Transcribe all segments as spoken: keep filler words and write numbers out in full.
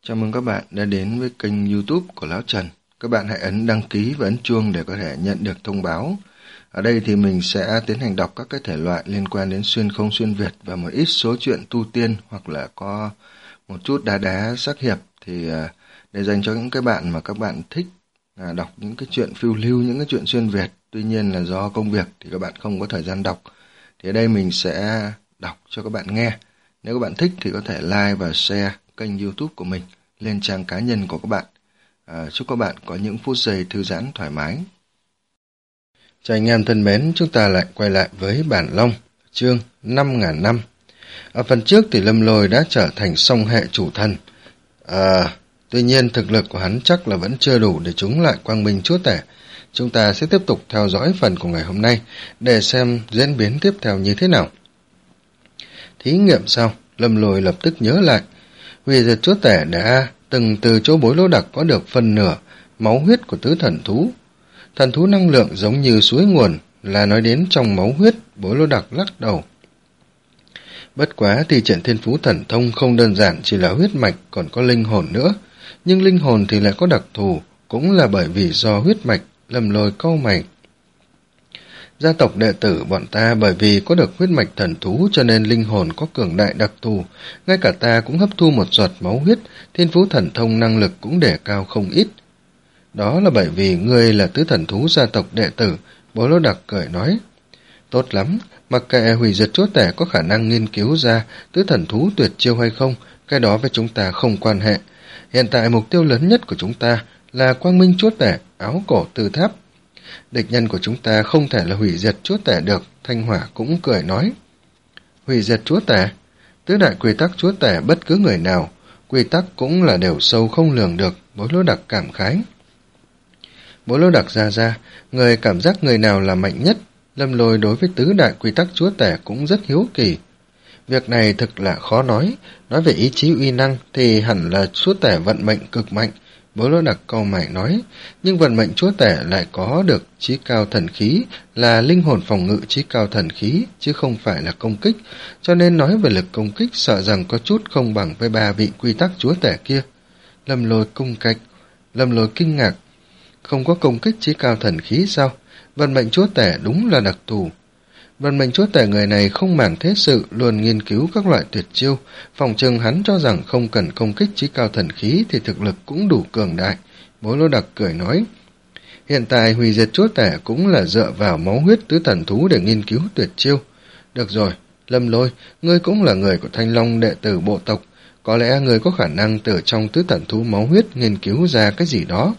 Chào mừng các bạn đã đến với kênh YouTube của Lão Trần. Các bạn hãy ấn đăng ký và ấn chuông để có thể nhận được thông báo. Ở đây thì mình sẽ tiến hành đọc các cái thể loại liên quan đến xuyên không xuyên Việt và một ít số truyện tu tiên hoặc là có một chút đá đá sắc hiệp, thì để dành cho những cái bạn mà các bạn thích đọc những cái chuyện phiêu lưu, những cái chuyện xuyên Việt. Tuy nhiên là do công việc thì các bạn không có thời gian đọc. Thì ở đây mình sẽ đọc cho các bạn nghe. Nếu các bạn thích thì có thể like và share kênh YouTube của mình lên trang cá nhân của các bạn. À, chúc các bạn có những phút giây thư giãn thoải mái. Chào anh em thân mến, chúng ta lại quay lại với bản Long, chương năm ngàn năm. Ở phần trước thì Lâm Lôi đã trở thành song hệ chủ thần. À, tuy nhiên thực lực của hắn chắc là vẫn chưa đủ để chống lại Quang Minh Chúa Tể. Chúng ta sẽ tiếp tục theo dõi phần của ngày hôm nay để xem diễn biến tiếp theo như thế nào. Thí nghiệm sau, Lâm Lôi lập tức nhớ lại. Hủy diệt Chúa Tể đã từng từ chỗ Bối Lô Đặc có được phần nửa máu huyết của tứ thần thú. Thần thú năng lượng giống như suối nguồn, là nói đến trong máu huyết. Bối Lô Đặc lắc đầu. Bất quá thì triển thiên phú thần thông không đơn giản chỉ là huyết mạch, còn có linh hồn nữa. Nhưng linh hồn thì lại có đặc thù, cũng là bởi vì do huyết mạch. Lâm Lôi cau mày. Gia tộc đệ tử bọn ta bởi vì có được huyết mạch thần thú cho nên linh hồn có cường đại đặc thù, ngay cả ta cũng hấp thu một giọt máu huyết, thiên phú thần thông năng lực cũng đề cao không ít. Đó là bởi vì ngươi là tứ thần thú gia tộc đệ tử. Bố Lô Đặc cười nói. Tốt lắm, mặc kệ hủy diệt Chúa Tể có khả năng nghiên cứu ra tứ thần thú tuyệt chiêu hay không, cái đó với chúng ta không quan hệ. Hiện tại mục tiêu lớn nhất của chúng ta là Quang Minh Chúa Tể, áo cổ tư tháp. Địch nhân của chúng ta không thể là hủy diệt Chúa Tể được. Thanh Hỏa cũng cười nói. Hủy diệt Chúa Tể? Tứ đại quy tắc Chúa Tể bất cứ người nào, quy tắc cũng là đều sâu không lường được. Bối Lô Đặc cảm khái. Bối Lô Đặc ra ra, người cảm giác người nào là mạnh nhất? Lâm Lôi đối với tứ đại quy tắc Chúa Tể cũng rất hiếu kỳ. Việc này thực là khó nói. Nói về ý chí uy năng thì hẳn là Chúa Tể vận mệnh cực mạnh. Bối Lô Đặc câu mày nói, nhưng vận mệnh Chúa Tể lại có được chí cao thần khí, là linh hồn phòng ngự chí cao thần khí, chứ không phải là công kích, cho nên nói về lực công kích sợ rằng có chút không bằng với ba vị quy tắc Chúa Tể kia. Lâm Lôi cung cạch, Lâm Lôi kinh ngạc, không có công kích chí cao thần khí sao? Vận mệnh Chúa Tể đúng là đặc thù. Vận mệnh Chúa Tể người này không màng thế sự, luôn nghiên cứu các loại tuyệt chiêu. Phòng trừng hắn cho rằng không cần công kích chí cao thần khí thì thực lực cũng đủ cường đại. Bối Lô Đặc cười nói. Hiện tại hủy diệt Chúa Tể cũng là dựa vào máu huyết tứ thần thú để nghiên cứu tuyệt chiêu. Được rồi, Lâm Lôi, ngươi cũng là người của Thanh Long đệ tử bộ tộc. Có lẽ ngươi có khả năng từ trong tứ thần thú máu huyết nghiên cứu ra cái gì đó.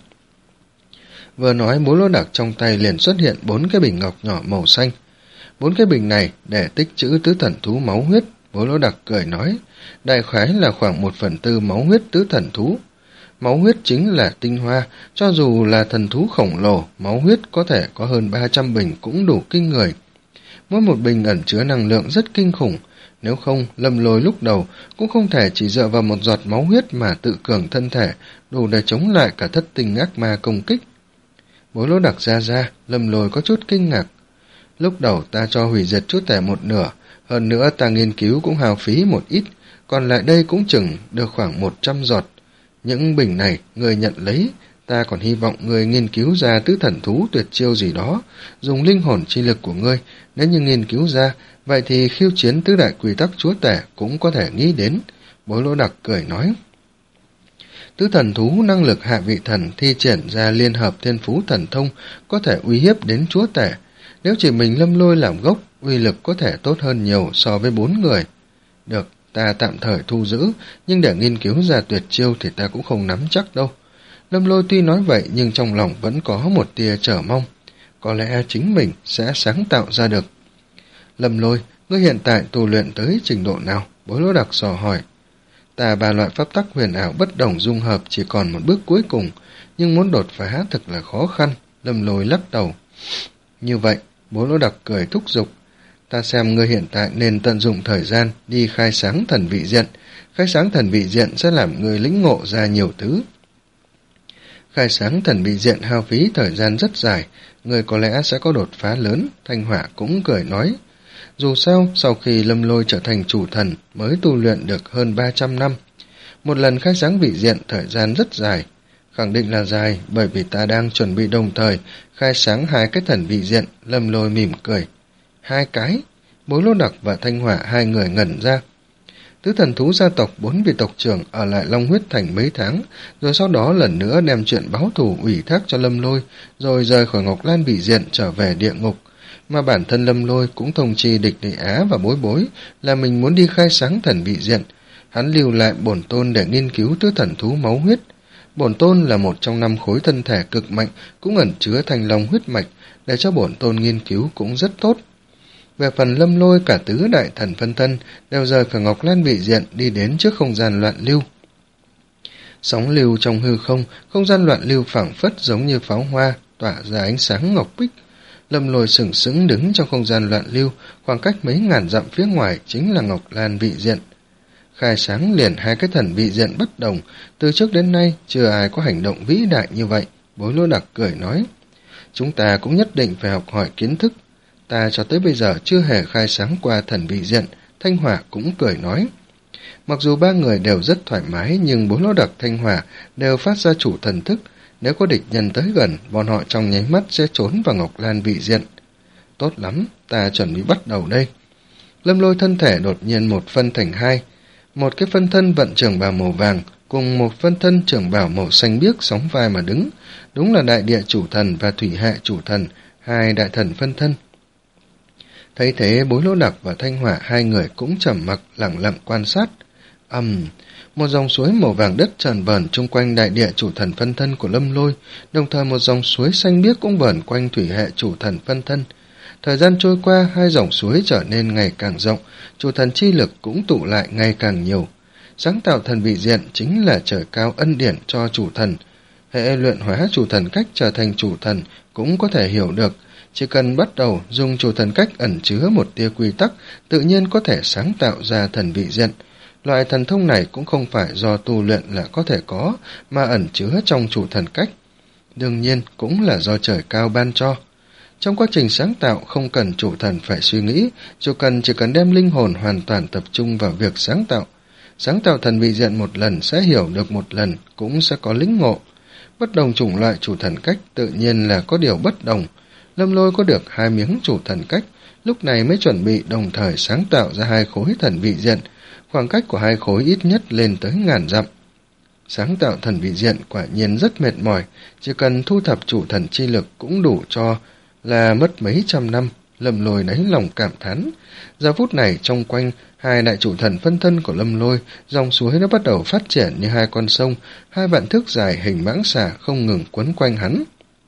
Vừa nói, Bối Lô Đặc trong tay liền xuất hiện bốn cái bình ngọc nhỏ màu xanh. Bốn cái bình này để tích trữ tứ thần thú máu huyết. Bối Lô Đặc cười nói, đại khái là khoảng một phần tư máu huyết tứ thần thú. Máu huyết chính là tinh hoa, cho dù là thần thú khổng lồ, máu huyết có thể có hơn ba trăm bình cũng đủ kinh người. Mỗi một bình ẩn chứa năng lượng rất kinh khủng, nếu không Lâm Lôi lúc đầu cũng không thể chỉ dựa vào một giọt máu huyết mà tự cường thân thể, đủ để chống lại cả thất tinh ác ma công kích. Bối Lô Đặc ra ra, Lâm Lôi có chút kinh ngạc. Lúc đầu ta cho hủy diệt Chúa Tể một nửa, hơn nữa ta nghiên cứu cũng hao phí một ít, còn lại đây cũng chừng được khoảng một trăm giọt. Những bình này người nhận lấy, ta còn hy vọng người nghiên cứu ra tứ thần thú tuyệt chiêu gì đó, dùng linh hồn chi lực của ngươi, nếu như nghiên cứu ra, vậy thì khiêu chiến tứ đại quy tắc Chúa Tể cũng có thể nghĩ đến. Bối Lô Đặc cười nói. Tứ thần thú năng lực hạ vị thần thi triển ra liên hợp thiên phú thần thông có thể uy hiếp đến Chúa Tể. Nếu chỉ mình Lâm Lôi làm gốc, uy lực có thể tốt hơn nhiều so với bốn người. Được, ta tạm thời thu giữ, nhưng để nghiên cứu ra tuyệt chiêu thì ta cũng không nắm chắc đâu. Lâm Lôi tuy nói vậy nhưng trong lòng vẫn có một tia chờ mong. Có lẽ chính mình sẽ sáng tạo ra được. Lâm Lôi, ngươi hiện tại tu luyện tới trình độ nào? Bối Lô Đặc dò hỏi. Ta ba loại pháp tắc huyền ảo bất đồng dung hợp chỉ còn một bước cuối cùng, nhưng muốn đột phá thật là khó khăn. Lâm Lôi lắc đầu. Như vậy, Bối Lô Đặc cười thúc giục. Ta xem ngươi hiện tại nên tận dụng thời gian đi khai sáng thần vị diện. Khai sáng thần vị diện sẽ làm ngươi lĩnh ngộ ra nhiều thứ. Khai sáng thần vị diện hao phí thời gian rất dài, ngươi có lẽ sẽ có đột phá lớn. Thanh Hỏa cũng cười nói. Dù sao, sau khi Lâm Lôi trở thành chủ thần mới tu luyện được hơn ba trăm năm. Một lần khai sáng vị diện thời gian rất dài. Khẳng định là dài, bởi vì ta đang chuẩn bị đồng thời khai sáng hai cái thần vị diện. Lâm Lôi mỉm cười. Hai cái? Bối Lô Đặc và Thanh Hỏa hai người ngẩn ra. Tứ thần thú gia tộc bốn vị tộc trưởng ở lại Long Huyết Thành mấy tháng, rồi sau đó lần nữa đem chuyện báo thù ủy thác cho Lâm Lôi, rồi rời khỏi Ngọc Lan vị diện trở về địa ngục. Mà bản thân Lâm Lôi cũng thông chi Địch Đệ Á và Bối Bối là mình muốn đi khai sáng thần vị diện. Hắn lưu lại bổn tôn để nghiên cứu tứ thần thú máu huyết. Bổn tôn là một trong năm khối thân thể cực mạnh, cũng ẩn chứa thanh long huyết mạch, để cho bổn tôn nghiên cứu cũng rất tốt. Về phần Lâm Lôi, cả tứ đại thần phân thân đều rời khỏi Ngọc Lan vị diện đi đến trước không gian loạn lưu. Sóng lưu trong hư không, không gian loạn lưu phảng phất giống như pháo hoa, tỏa ra ánh sáng ngọc bích. Lâm Lôi sừng sững đứng trong không gian loạn lưu, khoảng cách mấy ngàn dặm phía ngoài chính là Ngọc Lan vị diện. Khai sáng liền hai cái thần vị diện bất đồng, từ trước đến nay chưa ai có hành động vĩ đại như vậy. Bối Lô Đặc cười nói, chúng ta cũng nhất định phải học hỏi kiến thức. Ta cho tới bây giờ chưa hề khai sáng qua thần vị diện. Thanh Hỏa cũng cười nói. Mặc dù ba người đều rất thoải mái, nhưng Bối Lô Đặc, Thanh Hỏa đều phát ra chủ thần thức. Nếu có địch nhân tới gần, bọn họ trong nháy mắt sẽ trốn vào Ngọc Lan vị diện. Tốt lắm, ta chuẩn bị bắt đầu đây. Lâm Lôi thân thể đột nhiên một phân thành hai. Một cái phân thân vận trường bào màu vàng, cùng một phân thân trường bào màu xanh biếc sóng vai mà đứng. Đúng là đại địa chủ thần và thủy hệ chủ thần, hai đại thần phân thân. Thấy thế, Bối Lô Đặc và Thanh Hỏa hai người cũng trầm mặc lặng lặng quan sát. Ầm, um, một dòng suối màu vàng đất tràn vờn chung quanh đại địa chủ thần phân thân của Lâm Lôi, đồng thời một dòng suối xanh biếc cũng vờn quanh thủy hệ chủ thần phân thân. Thời gian trôi qua, hai dòng suối trở nên ngày càng rộng, chủ thần chi lực cũng tụ lại ngày càng nhiều. Sáng tạo thần vị diện chính là trời cao ân điển cho chủ thần. Hệ luyện hóa chủ thần cách trở thành chủ thần cũng có thể hiểu được. Chỉ cần bắt đầu dùng chủ thần cách ẩn chứa một tia quy tắc, tự nhiên có thể sáng tạo ra thần vị diện. Loại thần thông này cũng không phải do tu luyện là có thể có, mà ẩn chứa trong chủ thần cách. Đương nhiên cũng là do trời cao ban cho. Trong quá trình sáng tạo không cần chủ thần phải suy nghĩ, chủ cần chỉ cần đem linh hồn hoàn toàn tập trung vào việc sáng tạo. Sáng tạo thần vị diện một lần sẽ hiểu được một lần, cũng sẽ có lĩnh ngộ. Bất đồng chủng loại chủ thần cách tự nhiên là có điều bất đồng. Lâm Lôi có được hai miếng chủ thần cách, lúc này mới chuẩn bị đồng thời sáng tạo ra hai khối thần vị diện, khoảng cách của hai khối ít nhất lên tới ngàn dặm. Sáng tạo thần vị diện quả nhiên rất mệt mỏi, chỉ cần thu thập chủ thần chi lực cũng đủ cho là mất mấy trăm năm. Lâm Lôi lấy lòng cảm thán. Giờ phút này trong quanh hai đại chủ thần phân thân của Lâm Lôi, dòng suối đã bắt đầu phát triển như hai con sông, hai vạn thước dài hình mãng xà không ngừng quấn quanh hắn.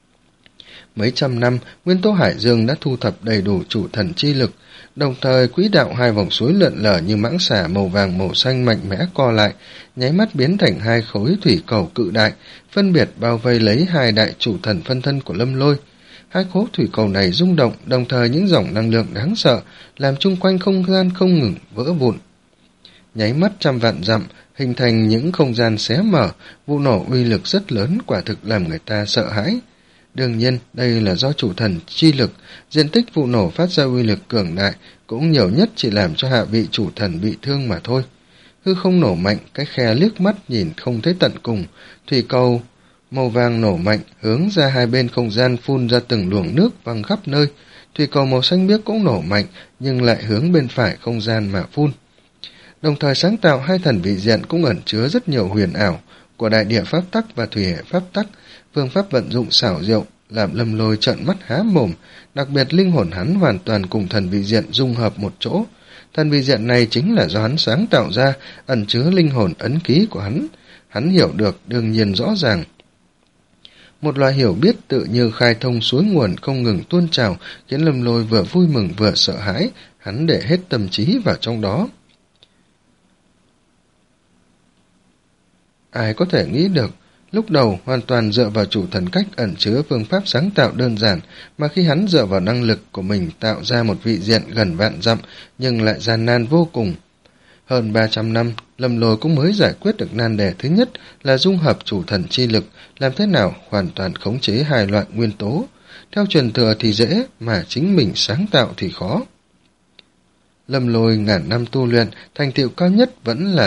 Mấy trăm năm, nguyên tố hải dương đã thu thập đầy đủ chủ thần chi lực, đồng thời quỹ đạo hai vòng suối lượn lờ như mãng xà màu vàng màu xanh mạnh mẽ co lại, nháy mắt biến thành hai khối thủy cầu cự đại, phân biệt bao vây lấy hai đại chủ thần phân thân của Lâm Lôi. Hai khối thủy cầu này rung động, đồng thời những dòng năng lượng đáng sợ làm chung quanh không gian không ngừng vỡ vụn. Nháy mắt trăm vạn dặm, hình thành những không gian xé mở, vụ nổ uy lực rất lớn, quả thực làm người ta sợ hãi. Đương nhiên, đây là do chủ thần chi lực, diện tích vụ nổ phát ra uy lực cường đại, cũng nhiều nhất chỉ làm cho hạ vị chủ thần bị thương mà thôi. Hư không nổ mạnh, cái khe liếc mắt nhìn không thấy tận cùng, thủy cầu màu vàng nổ mạnh, hướng ra hai bên không gian phun ra từng luồng nước văng khắp nơi. Thủy cầu màu xanh biếc cũng nổ mạnh, nhưng lại hướng bên phải không gian mà phun. Đồng thời sáng tạo hai thần vị diện cũng ẩn chứa rất nhiều huyền ảo của đại địa pháp tắc và thủy hệ pháp tắc, phương pháp vận dụng xảo diệu, làm Lâm Lôi trợn mắt há mồm. Đặc biệt linh hồn hắn hoàn toàn cùng thần vị diện dung hợp một chỗ. Thần vị diện này chính là do hắn sáng tạo ra, ẩn chứa linh hồn ấn ký của hắn. Hắn hiểu được, đương nhiên rõ ràng. Một loại hiểu biết tự như khai thông suối nguồn không ngừng tuôn trào, khiến Lâm Lôi vừa vui mừng vừa sợ hãi, hắn để hết tâm trí vào trong đó. Ai có thể nghĩ được, lúc đầu hoàn toàn dựa vào chủ thần cách ẩn chứa phương pháp sáng tạo đơn giản, mà khi hắn dựa vào năng lực của mình tạo ra một vị diện gần vạn dặm, nhưng lại gian nan vô cùng. Hơn ba trăm năm, Lâm Lôi cũng mới giải quyết được nan đề thứ nhất là dung hợp chủ thần chi lực, làm thế nào hoàn toàn khống chế hai loại nguyên tố. Theo truyền thừa thì dễ, mà chính mình sáng tạo thì khó. Lâm Lôi ngàn năm tu luyện, thành tựu cao nhất vẫn là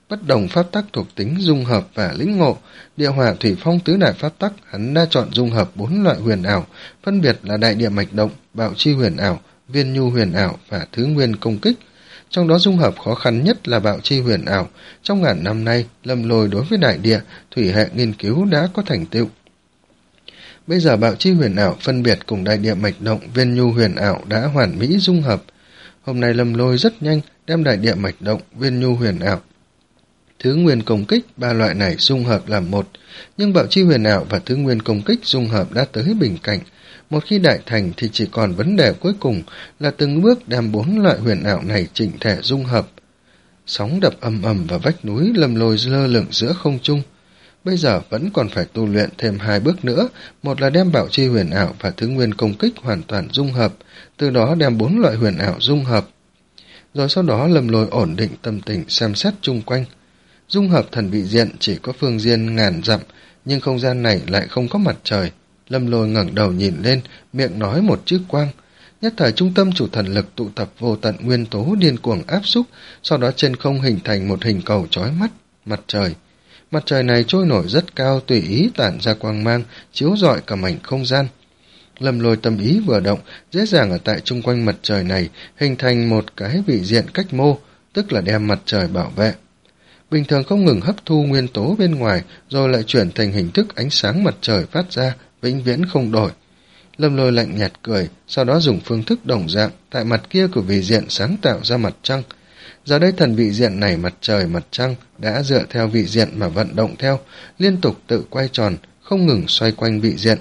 bất đồng pháp tắc thuộc tính dung hợp và lĩnh ngộ. Địa hỏa thủy phong tứ đại pháp tắc, hắn đã chọn dung hợp bốn loại huyền ảo, phân biệt là đại địa mạch động, bạo chi huyền ảo, viên nhu huyền ảo và thứ nguyên công kích. Trong đó dung hợp khó khăn nhất là bạo chi huyền ảo. Trong ngàn năm nay, Lâm Lôi đối với đại địa, thủy hệ nghiên cứu đã có thành tựu. Bây giờ bạo chi huyền ảo phân biệt cùng đại địa mạch động, viên nhu huyền ảo đã hoàn mỹ dung hợp. Hôm nay Lâm Lôi rất nhanh đem đại địa mạch động, viên nhu huyền ảo, thứ nguyên công kích, ba loại này dung hợp làm một, nhưng bạo chi huyền ảo và thứ nguyên công kích dung hợp đã tới bình cảnh. Một khi đại thành thì chỉ còn vấn đề cuối cùng là từng bước đem bốn loại huyền ảo này chỉnh thể dung hợp. Sóng đập ầm ầm vào vách núi, Lâm Lôi lơ lửng giữa không trung. Bây giờ vẫn còn phải tu luyện thêm hai bước nữa, một là đem bạo chi huyền ảo và thứ nguyên công kích hoàn toàn dung hợp, từ đó đem bốn loại huyền ảo dung hợp. Rồi sau đó Lâm Lôi ổn định tâm tình xem xét chung quanh. Dung hợp thần vị diện chỉ có phương viên ngàn dặm, nhưng không gian này lại không có mặt trời. Lâm Lôi ngẩng đầu nhìn lên, miệng nói một chữ quang. Nhất thời trung tâm chủ thần lực tụ tập vô tận nguyên tố điên cuồng áp xúc, sau đó trên không hình thành một hình cầu chói mắt, mặt trời. Mặt trời này trôi nổi rất cao, tùy ý tản ra quang mang, chiếu rọi cả mảnh không gian. Lâm Lôi tâm ý vừa động, dễ dàng ở tại chung quanh mặt trời này hình thành một cái vị diện cách mô, tức là đem mặt trời bảo vệ. Bình thường không ngừng hấp thu nguyên tố bên ngoài, rồi lại chuyển thành hình thức ánh sáng mặt trời phát ra, vĩnh viễn không đổi. Lâm Lôi lạnh nhạt cười, sau đó dùng phương thức đồng dạng, tại mặt kia của vị diện sáng tạo ra mặt trăng. Giờ đây thần vị diện này, mặt trời mặt trăng, đã dựa theo vị diện mà vận động theo, liên tục tự quay tròn, không ngừng xoay quanh vị diện.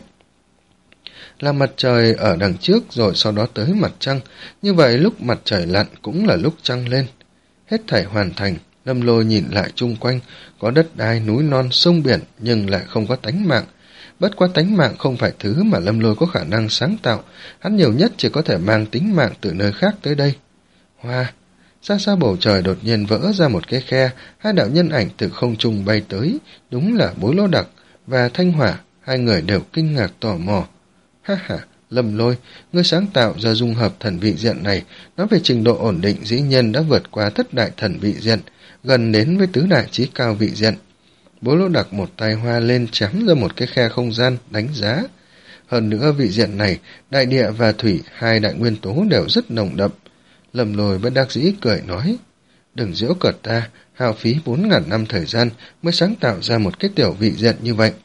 Là mặt trời ở đằng trước rồi sau đó tới mặt trăng, như vậy lúc mặt trời lặn cũng là lúc trăng lên. Hết thảy hoàn thành, Lâm Lôi nhìn lại chung quanh, có đất đai, núi non, sông biển, nhưng lại không có tánh mạng. Bất quá tánh mạng không phải thứ mà Lâm Lôi có khả năng sáng tạo, hắn nhiều nhất chỉ có thể mang tính mạng từ nơi khác tới đây. Hoa! Xa xa bầu trời đột nhiên vỡ ra một cái khe, hai đạo nhân ảnh từ không trung bay tới, đúng là Bối Lỗ Đặc và Thanh Hỏa, hai người đều kinh ngạc tò mò. Ha ha, Lâm Lôi, ngươi sáng tạo ra dung hợp thần vị diện này, nói về trình độ ổn định dĩ nhiên đã vượt qua thất đại thần vị diện, gần đến với tứ đại chí cao vị diện. Bối Lỗ Đặc một tay hoa lên chém ra một cái khe không gian, đánh giá. Hơn nữa vị diện này, đại địa và thủy, hai đại nguyên tố đều rất nồng đậm. Lâm Lôi bất đắc dĩ cười nói, đừng giễu cợt ta, hao phí bốn ngàn năm thời gian mới sáng tạo ra một cái tiểu vị diện như vậy.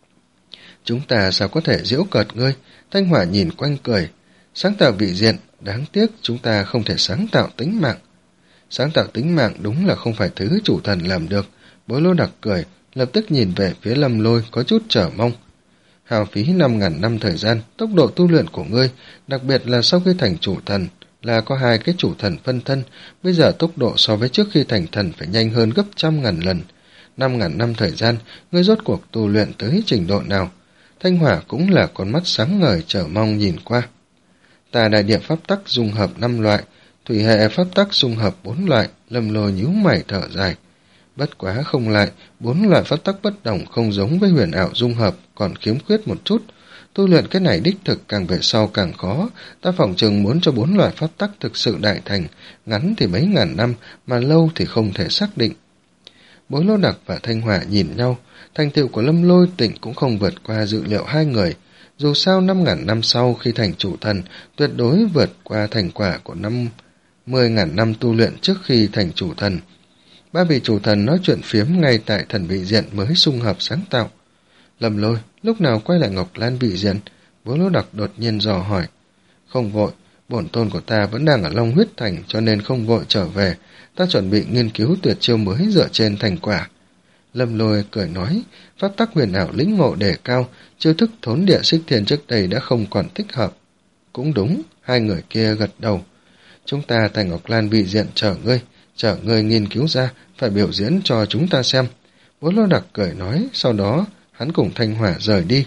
Chúng ta sao có thể giễu cợt ngươi? Thanh Hỏa nhìn quanh cười, sáng tạo vị diện, đáng tiếc chúng ta không thể sáng tạo tính mạng. Sáng tạo tính mạng đúng là không phải thứ chủ thần làm được. Bối Lỗ Đặc cười, lập tức nhìn về phía Lâm Lôi có chút chờ mong. Hao phí năm ngàn năm thời gian, tốc độ tu luyện của ngươi, đặc biệt là sau khi thành chủ thần, là có hai cái chủ thần phân thân, bây giờ tốc độ so với trước khi thành thần phải nhanh hơn gấp trăm ngàn lần. Năm ngàn năm thời gian, ngươi rốt cuộc tu luyện tới trình độ nào? Thanh Hỏa cũng là con mắt sáng ngời chờ mong nhìn qua. Tà đại địa pháp tắc dung hợp năm loại, thủy hệ pháp tắc dung hợp bốn loại. Lâm Lôi nhíu mày thở dài. Bất quá không lại, bốn loại pháp tắc bất đồng không giống với huyền ảo dung hợp, còn khiếm khuyết một chút. Tu luyện cái này đích thực càng về sau càng khó, ta phỏng chừng muốn cho bốn loại pháp tắc thực sự đại thành, ngắn thì mấy ngàn năm, mà lâu thì không thể xác định. Bối Lỗ Đặc và Thanh Hỏa nhìn nhau, thành tựu của Lâm Lôi Tịnh cũng không vượt qua dự liệu hai người. Dù sao năm ngàn năm sau khi thành chủ thần, tuyệt đối vượt qua thành quả của năm mười ngàn năm tu luyện trước khi thành chủ thần. Ba vị chủ thần nói chuyện phiếm ngay tại thần vị diện mới xung hợp sáng tạo. Lâm Lôi, lúc nào quay lại Ngọc Lan vị diện? Bối Lỗ Đặc đột nhiên dò hỏi. Không vội, bổn tôn của ta vẫn đang ở Long Huyết Thành cho nên không vội trở về. Ta chuẩn bị nghiên cứu tuyệt chiêu mới dựa trên thành quả. Lâm Lôi cười nói, pháp tắc huyền ảo lĩnh ngộ đề cao, chiêu thức thốn địa xích thiên trước đây đã không còn thích hợp. Cũng đúng, hai người kia gật đầu. Chúng ta tại Ngọc Lan vị diện chờ ngươi, chờ ngươi nghiên cứu ra, phải biểu diễn cho chúng ta xem. Bối Lỗ Đặc cười nói, sau đó hắn cùng Thanh Hỏa rời đi.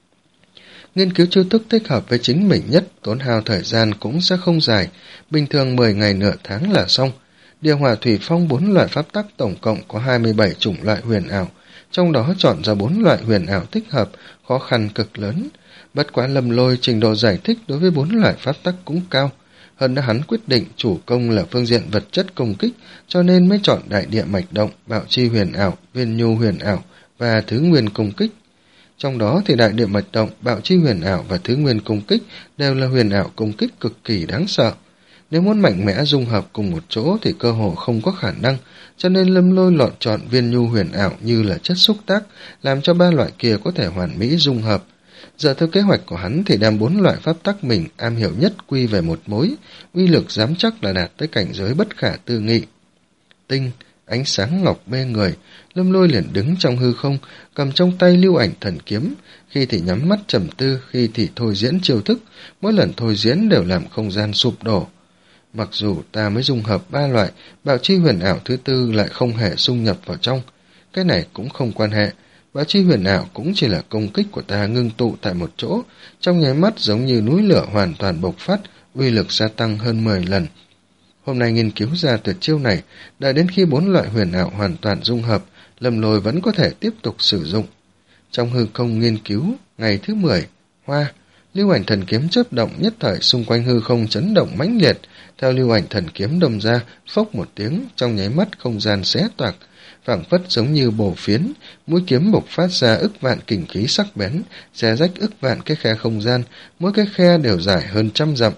Nghiên cứu chiêu thức thích hợp với chính mình nhất, tốn hao thời gian cũng sẽ không dài, bình thường mười ngày nửa tháng là xong. Địa hỏa thủy phong bốn loại pháp tắc tổng cộng có hai mươi bảy chủng loại huyền ảo, trong đó chọn ra bốn loại huyền ảo thích hợp, khó khăn cực lớn. Bất quá Lâm Lôi trình độ giải thích đối với bốn loại pháp tắc cũng cao. Hơn nữa hắn quyết định chủ công là phương diện vật chất công kích, cho nên mới chọn đại địa mạch động, bạo chi huyền ảo, viên nhu huyền ảo và thứ nguyên công kích. Trong đó thì đại địa mạch động, bạo chi huyền ảo và thứ nguyên công kích đều là huyền ảo công kích cực kỳ đáng sợ. Nếu muốn mạnh mẽ dung hợp cùng một chỗ thì cơ hồ không có khả năng, cho nên Lâm Lôi lọt chọn viên nhu huyền ảo như là chất xúc tác, làm cho ba loại kia có thể hoàn mỹ dung hợp. Giờ theo kế hoạch của hắn thì đem bốn loại pháp tắc mình am hiểu nhất quy về một mối, uy lực dám chắc là đạt tới cảnh giới bất khả tư nghị. Tinh, ánh sáng ngọc mê người, Lâm Lôi liền đứng trong hư không, cầm trong tay lưu ảnh thần kiếm, khi thì nhắm mắt trầm tư, khi thì thôi diễn chiêu thức, mỗi lần thôi diễn đều làm không gian sụp đổ. Mặc dù ta mới dung hợp ba loại, bạo chi huyền ảo thứ tư lại không hề xung nhập vào trong. Cái này cũng không quan hệ, bạo chi huyền ảo cũng chỉ là công kích của ta ngưng tụ tại một chỗ, trong nháy mắt giống như núi lửa hoàn toàn bộc phát, uy lực gia tăng hơn mười lần. Hôm nay nghiên cứu ra tuyệt chiêu này, đợi đến khi bốn loại huyền ảo hoàn toàn dung hợp, Lâm Lôi vẫn có thể tiếp tục sử dụng. Trong hư không nghiên cứu, ngày thứ mười, hoa, lưu ảnh thần kiếm chớp động nhất thời xung quanh hư không chấn động mãnh liệt, theo lưu ảnh thần kiếm đâm ra, phốc một tiếng, trong nháy mắt không gian xé toạc, phảng phất giống như bổ phiến, mũi kiếm bộc phát ra ức vạn kình khí sắc bén, xé rách ức vạn cái khe không gian, mỗi cái khe đều dài hơn trăm dặm.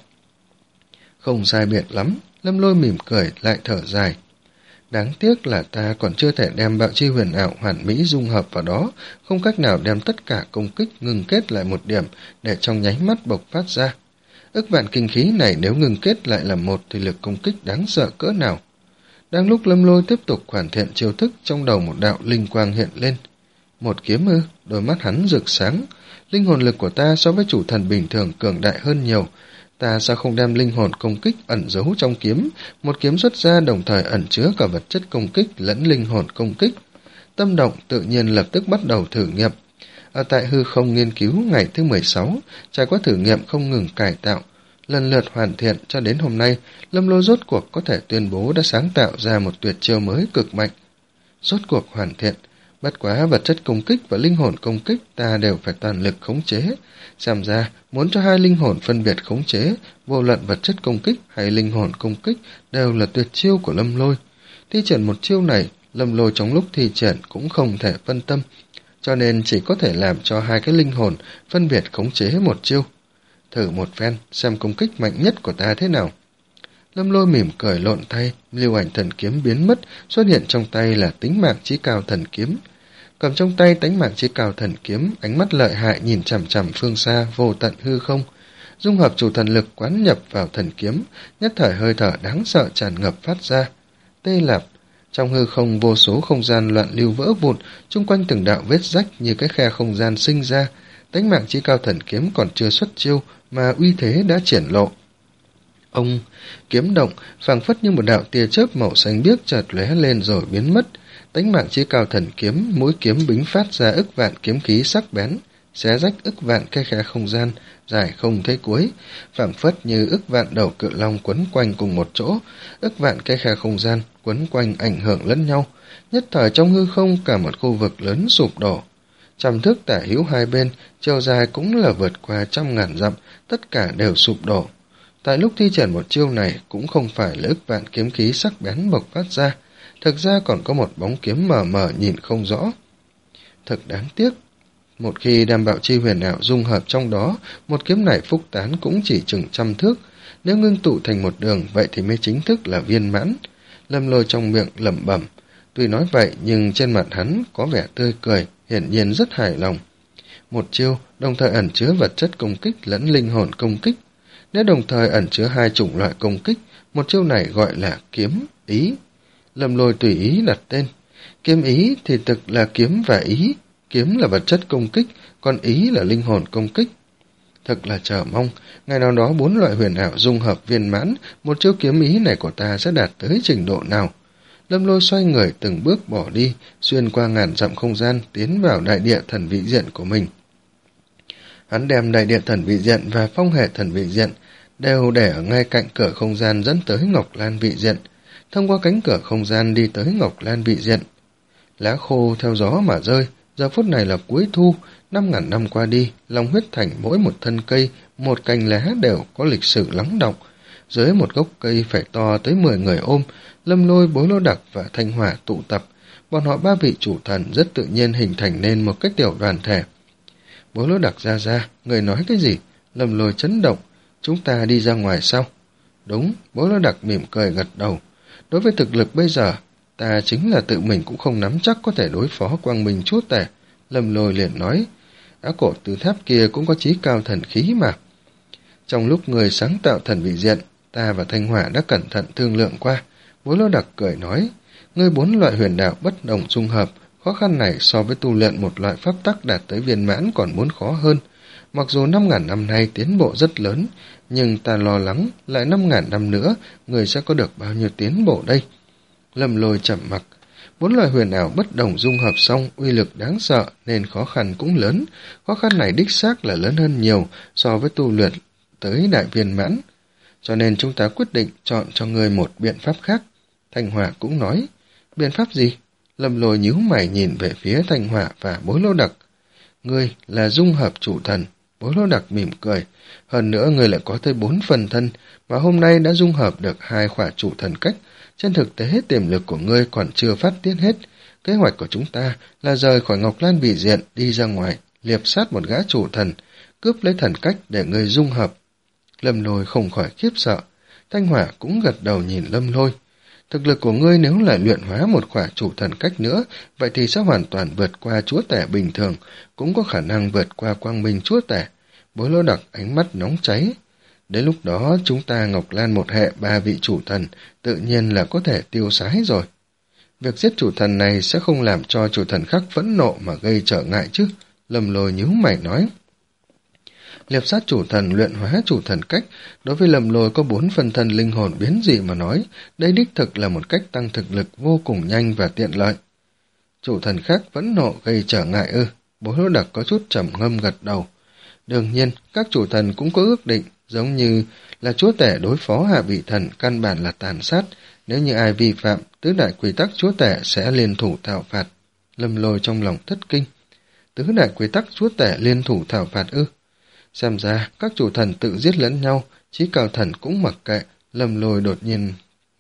Không sai biệt lắm, Lâm Lôi mỉm cười lại thở dài. Đáng tiếc là ta còn chưa thể đem bạo chi huyền ảo hoàn mỹ dung hợp vào đó, không cách nào đem tất cả công kích ngừng kết lại một điểm để trong nháy mắt bộc phát ra. Ức vạn kinh khí này nếu ngừng kết lại là một thì lực công kích đáng sợ cỡ nào. Đang lúc Lâm Lôi tiếp tục hoàn thiện chiêu thức, trong đầu một đạo linh quang hiện lên. Một kiếm ư? Đôi mắt hắn rực sáng. Linh hồn lực của ta so với chủ thần bình thường cường đại hơn nhiều. Ta sao không đem linh hồn công kích ẩn giấu trong kiếm, một kiếm xuất ra đồng thời ẩn chứa cả vật chất công kích lẫn linh hồn công kích. Tâm động tự nhiên lập tức bắt đầu thử nghiệm. Ở tại hư không nghiên cứu ngày thứ mười sáu, trải qua thử nghiệm không ngừng cải tạo, lần lượt hoàn thiện cho đến hôm nay, Lâm Lôi rốt cuộc có thể tuyên bố đã sáng tạo ra một tuyệt chiêu mới cực mạnh. Rốt cuộc hoàn thiện, bất quá vật chất công kích và linh hồn công kích ta đều phải toàn lực khống chế. Xem ra, muốn cho hai linh hồn phân biệt khống chế, vô luận vật chất công kích hay linh hồn công kích đều là tuyệt chiêu của Lâm Lôi. Thi triển một chiêu này, Lâm Lôi trong lúc thi triển cũng không thể phân tâm, cho nên chỉ có thể làm cho hai cái linh hồn phân biệt khống chế một chiêu. Thử một phen, xem công kích mạnh nhất của ta thế nào. Lâm Lôi mỉm cười lộn tay, lưu ảnh thần kiếm biến mất, xuất hiện trong tay là tính mạng chí cao thần kiếm. Cầm trong tay tánh mạng chí cao thần kiếm, ánh mắt lợi hại nhìn chằm chằm phương xa vô tận hư không, dung hợp chủ thần lực quán nhập vào thần kiếm, nhất thời hơi thở đáng sợ tràn ngập phát ra. Tê lạp, trong hư không vô số không gian loạn lưu vỡ vụn, chung quanh từng đạo vết rách như cái khe không gian sinh ra. Tánh mạng chí cao thần kiếm còn chưa xuất chiêu mà uy thế đã triển lộ. Ông kiếm động, phảng phất như một đạo tia chớp màu xanh biếc chợt lóe lên rồi biến mất. Tánh mạng chí cao thần kiếm, mũi kiếm bính phát ra ức vạn kiếm khí sắc bén, xé rách ức vạn cái khe không gian, dài không thấy cuối, phảng phất như ức vạn đầu cự long quấn quanh cùng một chỗ, ức vạn cái khe không gian quấn quanh ảnh hưởng lẫn nhau. Nhất thời trong hư không cả một khu vực lớn sụp đổ. Trăm thước tả hữu hai bên, chiều dài cũng là vượt qua trăm ngàn dặm, tất cả đều sụp đổ. Tại lúc thi triển một chiêu này cũng không phải là ức vạn kiếm khí sắc bén bộc phát ra, thực ra còn có một bóng kiếm mờ mờ nhìn không rõ. Thật đáng tiếc, một khi đem bạo chi huyền ảo dung hợp trong đó, một kiếm này phúc tán cũng chỉ chừng trăm thước, nếu ngưng tụ thành một đường vậy thì mới chính thức là viên mãn. Lâm Lôi trong miệng lẩm bẩm, tuy nói vậy nhưng trên mặt hắn có vẻ tươi cười, hiển nhiên rất hài lòng. Một chiêu đồng thời ẩn chứa vật chất công kích lẫn linh hồn công kích. Nếu đồng thời ẩn chứa hai chủng loại công kích, một chiêu này gọi là kiếm ý. Lâm Lôi tùy ý đặt tên. Kiếm ý thì thực là kiếm và ý. Kiếm là vật chất công kích, còn ý là linh hồn công kích. Thật là chờ mong, ngày nào đó bốn loại huyền ảo dung hợp viên mãn, một chiêu kiếm ý này của ta sẽ đạt tới trình độ nào. Lâm Lôi xoay người từng bước bỏ đi, xuyên qua ngàn dặm không gian, tiến vào đại địa thần vị diện của mình. Hắn đem đại địa thần vị diện và phong hệ thần vị diện đều để ở ngay cạnh cửa không gian dẫn tới Ngọc Lan vị diện, thông qua cánh cửa không gian đi tới Ngọc Lan vị diện. Lá khô theo gió mà rơi, giờ phút này là cuối thu, năm ngàn năm qua đi, Long Huyết Thành mỗi một thân cây, một cành lá đều có lịch sử lắng đọng. dưới một gốc cây phải to tới mười người ôm, Lâm Lôi, Bối Lô Đặc và Thanh Hỏa tụ tập. Bọn họ ba vị chủ thần rất tự nhiên hình thành nên một cách tiểu đoàn thể. Bối Lô Đặc ra ra, người nói cái gì? Lâm Lôi chấn động. Chúng ta đi ra ngoài sao? Đúng, Bối Lô Đặc mỉm cười gật đầu. Đối với thực lực bây giờ, ta chính là tự mình cũng không nắm chắc có thể đối phó Quang Minh Chúa Tể. Lâm Lôi liền nói, Á Cổ Tứ Tháp kia cũng có chí cao thần khí mà. Trong lúc người sáng tạo thần vị diện, ta và Thanh Hỏa đã cẩn thận thương lượng qua. Bối Lô Đặc cười nói, ngươi bốn loại huyền đạo bất đồng dung hợp, khó khăn này so với tu luyện một loại pháp tắc đạt tới viên mãn còn muốn khó hơn. Mặc dù năm ngàn năm nay tiến bộ rất lớn, nhưng ta lo lắng lại năm ngàn năm nữa người sẽ có được bao nhiêu tiến bộ đây? Lâm Lôi trầm mặc. Bốn loại huyền ảo bất đồng dung hợp xong uy lực đáng sợ nên khó khăn cũng lớn. Khó khăn này đích xác là lớn hơn nhiều so với tu luyện tới đại viên mãn. Cho nên chúng ta quyết định chọn cho ngươi một biện pháp khác. Thanh Hỏa cũng nói, biện pháp gì? Lâm Lôi nhíu mày nhìn về phía Thanh Hỏa và Bối Lô Đặc. Ngươi là dung hợp chủ thần. Bối Lô Đặc mỉm cười. Hơn nữa ngươi lại có tới bốn phần thân, mà hôm nay đã dung hợp được hai khỏa chủ thần cách. Trên thực tế tiềm lực của ngươi còn chưa phát tiết hết. Kế hoạch của chúng ta là rời khỏi Ngọc Lan Vị Diện đi ra ngoài, liệp sát một gã chủ thần, cướp lấy thần cách để ngươi dung hợp. Lâm Lôi không khỏi khiếp sợ. Thanh Hỏa cũng gật đầu nhìn Lâm Lôi. Thực lực của ngươi nếu lại luyện hóa một khỏa chủ thần cách nữa, vậy thì sẽ hoàn toàn vượt qua chúa tể bình thường, cũng có khả năng vượt qua Quang Minh chúa tể. Bối Lô Đặc ánh mắt nóng cháy. Đến lúc đó chúng ta Ngọc Lan một hệ ba vị chủ thần, tự nhiên là có thể tiêu sái rồi. Việc giết chủ thần này sẽ không làm cho chủ thần khác phẫn nộ mà gây trở ngại chứ. Lâm Lôi nhíu mày nói. Liệp sát chủ thần, luyện hóa chủ thần cách, đối với Lâm Lôi có bốn phân thân linh hồn biến dị mà nói, đây đích thực là một cách tăng thực lực vô cùng nhanh và tiện lợi. Chủ thần khác phẫn nộ gây trở ngại ư? Bối Lô Đặc có chút trầm ngâm gật đầu. Đương nhiên, các chủ thần cũng có ước định, giống như là chúa tể đối phó hạ vị thần căn bản là tàn sát, nếu như ai vi phạm, tứ đại quy tắc chúa tể sẽ liên thủ thảo phạt. Lâm Lôi trong lòng thất kinh. Tứ đại quy tắc chúa tể liên thủ thảo phạt ư? Xem ra, các chủ thần tự giết lẫn nhau, chí cao thần cũng mặc kệ. Lâm Lôi đột nhiên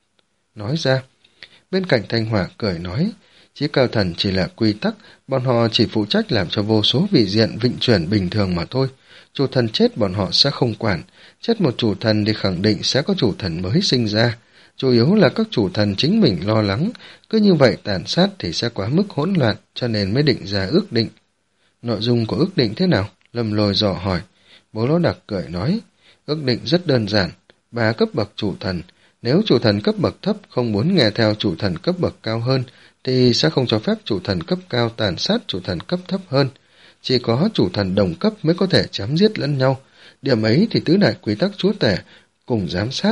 nói ra. Bên cạnh Thanh Hỏa cười nói, chí cao thần chỉ là quy tắc, bọn họ chỉ phụ trách làm cho vô số vị diện vịnh chuyển bình thường mà thôi. Chủ thần chết bọn họ sẽ không quản, chết một chủ thần thì khẳng định sẽ có chủ thần mới sinh ra. Chủ yếu là các chủ thần chính mình lo lắng, cứ như vậy tàn sát thì sẽ quá mức hỗn loạn, cho nên mới định ra ước định. Nội dung của ước định thế nào? Lâm Lôi dò hỏi. Bố Lô Đặc cười nói, ước định rất đơn giản, ba cấp bậc chủ thần, nếu chủ thần cấp bậc thấp không muốn nghe theo chủ thần cấp bậc cao hơn, thì sẽ không cho phép chủ thần cấp cao tàn sát chủ thần cấp thấp hơn. Chỉ có chủ thần đồng cấp mới có thể chém giết lẫn nhau, điểm ấy thì tứ đại quy tắc chúa tể cùng giám sát.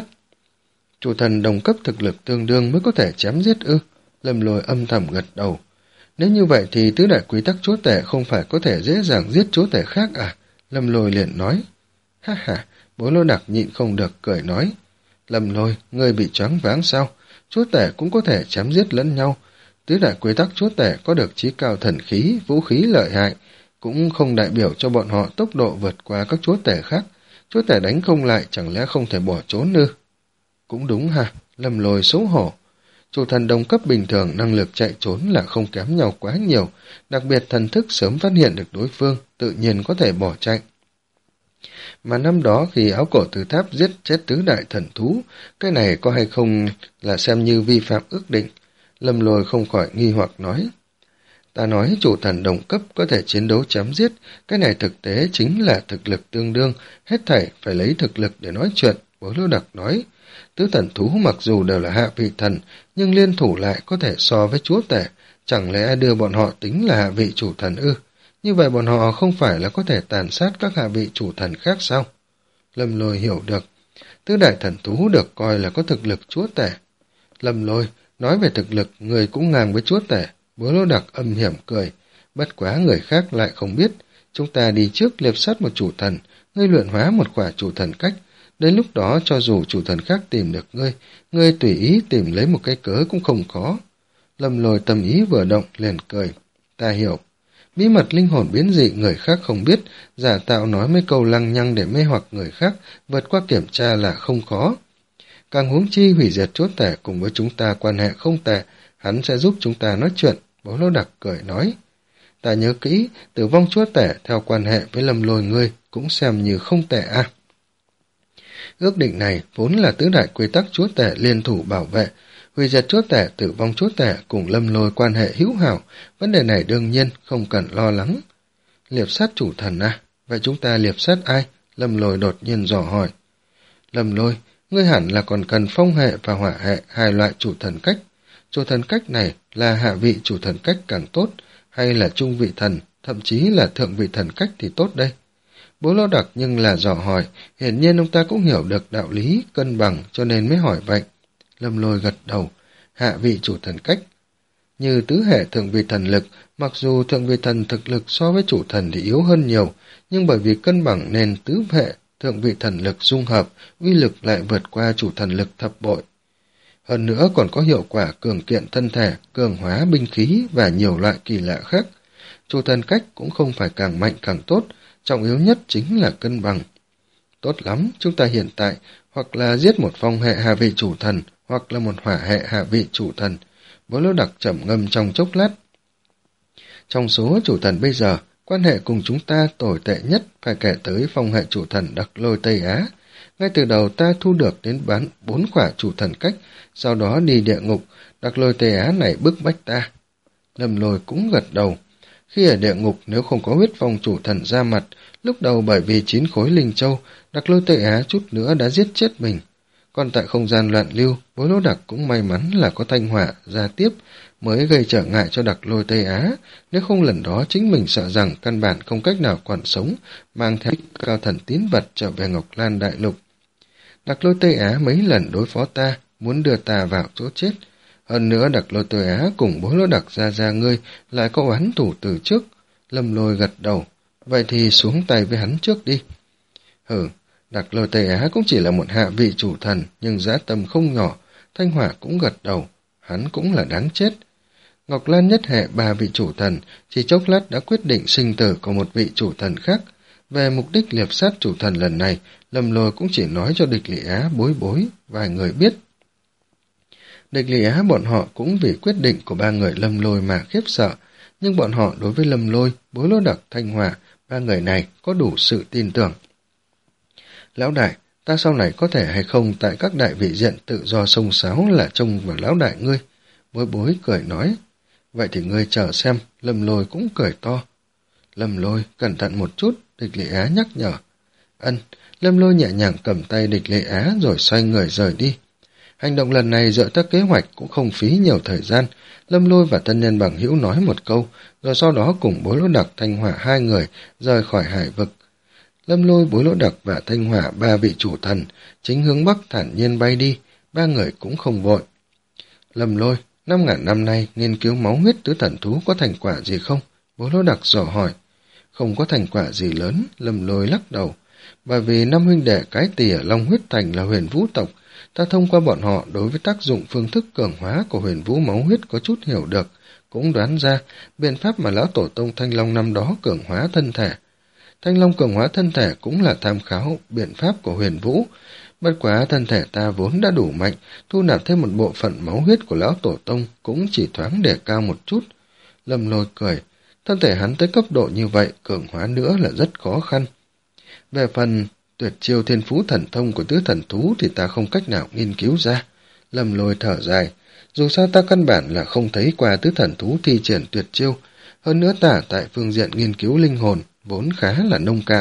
Chủ thần đồng cấp thực lực tương đương mới có thể chém giết ư? Lâm Lôi âm thầm gật đầu. Nếu như vậy thì tứ đại quy tắc chúa tể không phải có thể dễ dàng giết chúa tể khác à? Lâm Lôi liền nói. Ha ha, Bố Lô Đặc nhịn không được cười nói. Lâm Lôi, ngươi bị choáng váng sao? Chúa tể cũng có thể chém giết lẫn nhau. Tứ đại quy tắc chúa tể có được chí cao thần khí, vũ khí lợi hại, cũng không đại biểu cho bọn họ tốc độ vượt qua các chúa tể khác. Chúa tể đánh không lại chẳng lẽ không thể bỏ trốn ư? Cũng đúng ha, Lâm Lôi xấu hổ. Chủ thần đồng cấp bình thường năng lực chạy trốn là không kém nhau quá nhiều, đặc biệt thần thức sớm phát hiện được đối phương, tự nhiên có thể bỏ chạy. Mà năm đó khi Áo Cổ Tứ Tháp giết chết tứ đại thần thú, cái này có hay không là xem như vi phạm ước định? Lâm Lôi không khỏi nghi hoặc nói. Ta nói chủ thần đồng cấp có thể chiến đấu chém giết, cái này thực tế chính là thực lực tương đương, hết thảy phải lấy thực lực để nói chuyện, Bố Lô Đặc nói. Tứ thần thú mặc dù đều là hạ vị thần, nhưng liên thủ lại có thể so với chúa tể, chẳng lẽ đưa bọn họ tính là hạ vị chủ thần ư? Như vậy bọn họ không phải là có thể tàn sát các hạ vị chủ thần khác sao? Lâm Lôi hiểu được, tứ đại thần thú được coi là có thực lực chúa tể. Lâm Lôi, nói về thực lực, người cũng ngang với chúa tể. Bố Lô Đặc âm hiểm cười, bất quá người khác lại không biết. Chúng ta đi trước liệp sát một chủ thần, ngươi luyện hóa một quả chủ thần cách. Đến lúc đó cho dù chủ thần khác tìm được ngươi, ngươi tùy ý tìm lấy một cái cớ cũng không khó. Lâm Lôi tâm ý vừa động, liền cười. Ta hiểu. Bí mật linh hồn biến dị người khác không biết, giả tạo nói mấy câu lăng nhăng để mê hoặc người khác, vượt qua kiểm tra là không khó. Càng huống chi hủy diệt chúa tể cùng với chúng ta quan hệ không tệ, hắn sẽ giúp chúng ta nói chuyện. Bố Lô Đặc cười nói. Ta nhớ kỹ, tử vong chúa tể theo quan hệ với Lâm Lôi ngươi cũng xem như không tệ à. Ước định này vốn là tứ đại quy tắc chúa tể liên thủ bảo vệ, hủy diệt chúa tể, tử vong chúa tể cùng Lâm Lôi quan hệ hữu hảo, vấn đề này đương nhiên không cần lo lắng. Liệp sát chủ thần à? Vậy chúng ta liệp sát ai? Lâm Lôi đột nhiên dò hỏi. Lâm Lôi, ngươi hẳn là còn cần phong hệ và hỏa hệ hai loại chủ thần cách. Chủ thần cách này là hạ vị chủ thần cách càng tốt, hay là trung vị thần, thậm chí là thượng vị thần cách thì tốt đây. Bố Lô Đặc nhưng là dò hỏi, hiển nhiên ông ta cũng hiểu được đạo lý, cân bằng cho nên mới hỏi vậy. Lâm Lôi gật đầu, hạ vị chủ thần cách. Như tứ hệ thượng vị thần lực, mặc dù thượng vị thần thực lực so với chủ thần thì yếu hơn nhiều, nhưng bởi vì cân bằng nên tứ hệ thượng vị thần lực dung hợp, uy lực lại vượt qua chủ thần lực thập bội. Hơn nữa còn có hiệu quả cường kiện thân thể, cường hóa binh khí và nhiều loại kỳ lạ khác. Chủ thần cách cũng không phải càng mạnh càng tốt, trọng yếu nhất chính là cân bằng. Tốt lắm, chúng ta hiện tại hoặc là giết một phong hệ hạ vị chủ thần, hoặc là một hỏa hệ hạ vị chủ thần. Bố Lô Đặc trầm ngâm trong chốc lát. Trong số chủ thần bây giờ, quan hệ cùng chúng ta tồi tệ nhất phải kể tới phong hệ chủ thần Đặc Lôi Tây Á. Ngay từ đầu ta thu được đến bán bốn quả chủ thần cách, sau đó đi địa ngục, Đặc Lôi Tây Á này bức bách ta. Lâm Lôi cũng gật đầu. Khi ở địa ngục nếu không có huyết phong chủ thần ra mặt, lúc đầu bởi vì chín khối linh châu, Đặc Lôi Tây Á chút nữa đã giết chết mình. Còn tại không gian loạn lưu, Bố Lô Đặc cũng may mắn là có thanh hỏa ra tiếp, mới gây trở ngại cho Đặc Lôi Tây Á, nếu không lần đó chính mình sợ rằng căn bản không cách nào còn sống, mang theo cao thần tín vật trở về Ngọc Lan Đại Lục. Đặc Lôi Tây Á mấy lần đối phó ta, muốn đưa ta vào chỗ chết. Hơn nữa Đặc Lôi Tây Á cùng Bố Lô Đặc ra ra ngươi lại có oán thủ từ trước. Lâm Lôi gật đầu, vậy thì xuống tay với hắn trước đi. Hừ, Đặc Lôi Tây Á cũng chỉ là một hạ vị chủ thần, nhưng dã tâm không nhỏ. Thanh Hỏa cũng gật đầu, hắn cũng là đáng chết. Ngọc Lan nhất hệ ba vị chủ thần, chỉ chốc lát đã quyết định sinh tử của một vị chủ thần khác. Về mục đích liệp sát chủ thần lần này, Lâm Lôi cũng chỉ nói cho Địch Lị Á Bối Bối, vài người biết. Địch Lị Á bọn họ cũng vì quyết định của ba người Lâm Lôi mà khiếp sợ, nhưng bọn họ đối với Lâm Lôi, Bối Lô Đặc, Thanh Hỏa, ba người này có đủ sự tin tưởng. Lão đại, ta sau này có thể hay không tại các đại vị diện tự do xông xáo là trông vào lão đại ngươi? Bối Bối cười nói. Vậy thì ngươi chờ xem. Lâm Lôi cũng cười to. Lâm Lôi, cẩn thận một chút, Địch Lị Á nhắc nhở. Ân, Lâm Lôi nhẹ nhàng cầm tay Địch Lị Á rồi xoay người rời đi. Hành động lần này dựa theo kế hoạch cũng không phí nhiều thời gian. Lâm Lôi và thân nhân bằng hữu nói một câu, rồi sau đó cùng Bối Lô Đặc, Thanh Hỏa hai người rời khỏi hải vực. Lâm Lôi, Bối Lô Đặc và Thanh Hỏa ba vị chủ thần chính hướng bắc thản nhiên bay đi, ba người cũng không vội. Lâm Lôi, năm ngàn năm nay nghiên cứu máu huyết tứ thần thú có thành quả gì không? Bối Lô Đặc dò hỏi. Không có thành quả gì lớn, Lâm Lôi lắc đầu. Bởi vì năm huynh đệ cái tỉa Long Huyết Thành là huyền vũ tộc, ta thông qua bọn họ đối với tác dụng phương thức cường hóa của huyền vũ máu huyết có chút hiểu được, cũng đoán ra biện pháp mà lão tổ tông Thanh Long năm đó cường hóa thân thể. Thanh Long cường hóa thân thể cũng là tham khảo biện pháp của huyền vũ, bất quá thân thể ta vốn đã đủ mạnh, thu nạp thêm một bộ phận máu huyết của lão tổ tông cũng chỉ thoáng đề cao một chút. Lâm Lôi cười, thân thể hắn tới cấp độ như vậy, cường hóa nữa là rất khó khăn. Về phần tuyệt chiêu thiên phú thần thông của tứ thần thú thì ta không cách nào nghiên cứu ra. Lâm Lôi thở dài, dù sao ta căn bản là không thấy qua tứ thần thú thi triển tuyệt chiêu, hơn nữa ta tại phương diện nghiên cứu linh hồn vốn khá là nông cạn.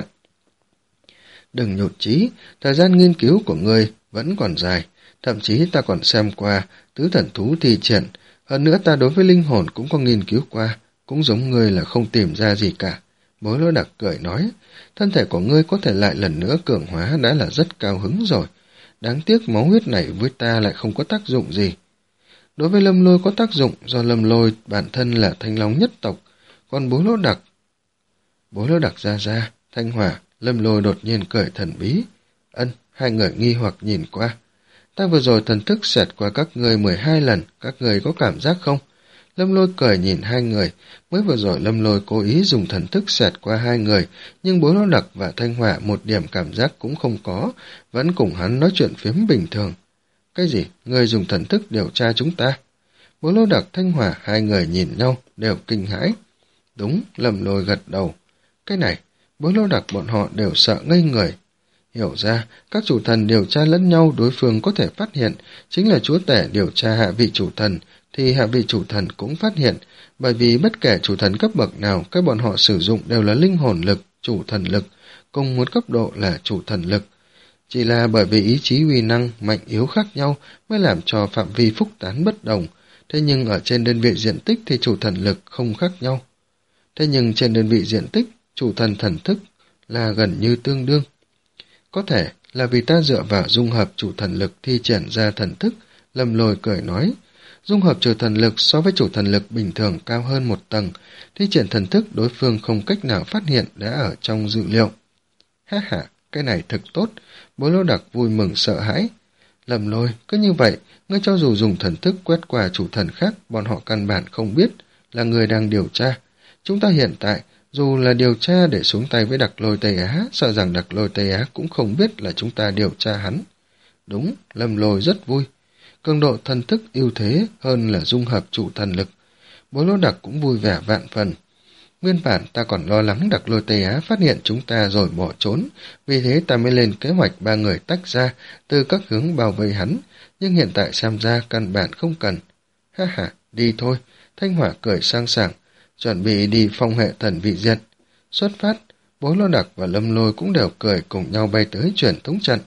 Đừng nhụt chí, thời gian nghiên cứu của ngươi vẫn còn dài, thậm chí ta còn xem qua tứ thần thú thi triển, hơn nữa ta đối với linh hồn cũng có nghiên cứu qua, cũng giống ngươi là không tìm ra gì cả. Bối Lô Đặc cười nói, thân thể của ngươi có thể lại lần nữa cường hóa đã là rất cao hứng rồi, đáng tiếc máu huyết này với ta lại không có tác dụng gì. Đối với Lâm Lôi có tác dụng do Lâm Lôi bản thân là Thanh Long nhất tộc, còn Bối Lô Đặc Bối Lô Đặc ra ra, Thanh Hỏa, Lâm Lôi đột nhiên cười thần bí. Ân, hai người nghi hoặc nhìn qua. Ta vừa rồi thần thức xẹt qua các người mười hai lần, các người có cảm giác không? Lâm Lôi cười nhìn hai người, mới vừa rồi Lâm Lôi cố ý dùng thần thức xẹt qua hai người, nhưng Bối Lô Đặc và Thanh Hỏa một điểm cảm giác cũng không có, vẫn cùng hắn nói chuyện phiếm bình thường. Cái gì? Ngươi dùng thần thức điều tra chúng ta? Bố Lô Đặc, Thanh Hỏa hai người nhìn nhau, đều kinh hãi. Đúng, Lâm Lôi gật đầu. Cái này, Bố Lô Đặc bọn họ đều sợ ngây người. Hiểu ra, các chủ thần điều tra lẫn nhau đối phương có thể phát hiện, chính là chúa tể điều tra hạ vị chủ thần, thì hạ vị chủ thần cũng phát hiện, bởi vì bất kể chủ thần cấp bậc nào, các bọn họ sử dụng đều là linh hồn lực, chủ thần lực, cùng một cấp độ là chủ thần lực. Chỉ là bởi vì ý chí uy năng, mạnh yếu khác nhau mới làm cho phạm vi phúc tán bất đồng, thế nhưng ở trên đơn vị diện tích thì chủ thần lực không khác nhau. Thế nhưng trên đơn vị diện tích, chủ thần thần thức là gần như tương đương. Có thể là vì ta dựa vào dung hợp chủ thần lực thi triển ra thần thức, Lâm Lôi cười nói. Dung hợp chủ thần lực so với chủ thần lực bình thường cao hơn một tầng, thi triển thần thức đối phương không cách nào phát hiện đã ở trong dự liệu. Ha ha, cái này thật tốt, Bố Lô Đặc vui mừng sợ hãi. Lâm Lôi, cứ như vậy, ngươi cho dù dùng thần thức quét qua chủ thần khác, bọn họ căn bản không biết là người đang điều tra. Chúng ta hiện tại, dù là điều tra để xuống tay với Đặc Lôi Tây Á, sợ rằng Đặc Lôi Tây Á cũng không biết là chúng ta điều tra hắn. Đúng, Lâm Lôi rất vui. Cường độ thần thức ưu thế hơn là dung hợp chủ thần lực. Bố Lô Đặc cũng vui vẻ vạn phần. Nguyên bản ta còn lo lắng Đặc Lôi Tây Á phát hiện chúng ta rồi bỏ trốn, vì thế ta mới lên kế hoạch ba người tách ra từ các hướng bao vây hắn, nhưng hiện tại xem ra căn bản không cần. Ha ha, đi thôi, Thanh Hỏa cười sang sảng, chuẩn bị đi phong hệ thần vị diện. Xuất phát, Bố Lô Đặc và Lâm Lôi cũng đều cười cùng nhau bay tới truyền thống trận.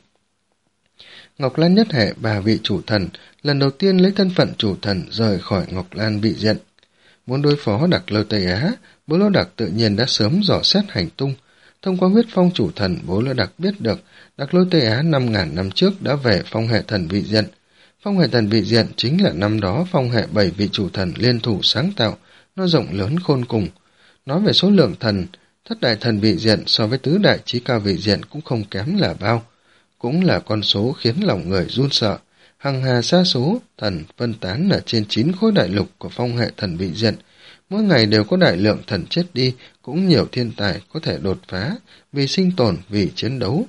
Ngọc Lan nhất hệ ba vị chủ thần, lần đầu tiên lấy thân phận chủ thần rời khỏi Ngọc Lan vị diện. Muốn đối phó Đặc Lôi Tây Á, Bố Lô Đặc tự nhiên đã sớm dò xét hành tung. Thông qua huyết phong chủ thần, Bố Lô Đặc biết được Đặc Lôi Tây Á năm ngàn năm trước đã về phong hệ thần vị diện. Phong hệ thần vị diện chính là năm đó phong hệ bảy vị chủ thần liên thủ sáng tạo, nó rộng lớn khôn cùng. Nói về số lượng thần, thất đại thần vị diện so với tứ đại chí cao vị diện cũng không kém là bao. Cũng là con số khiến lòng người run sợ. Hằng hà sa số thần phân tán ở trên chín khối đại lục của phong hệ thần vị diện. Mỗi ngày đều có đại lượng thần chết đi, cũng nhiều thiên tài có thể đột phá, vì sinh tồn, vì chiến đấu.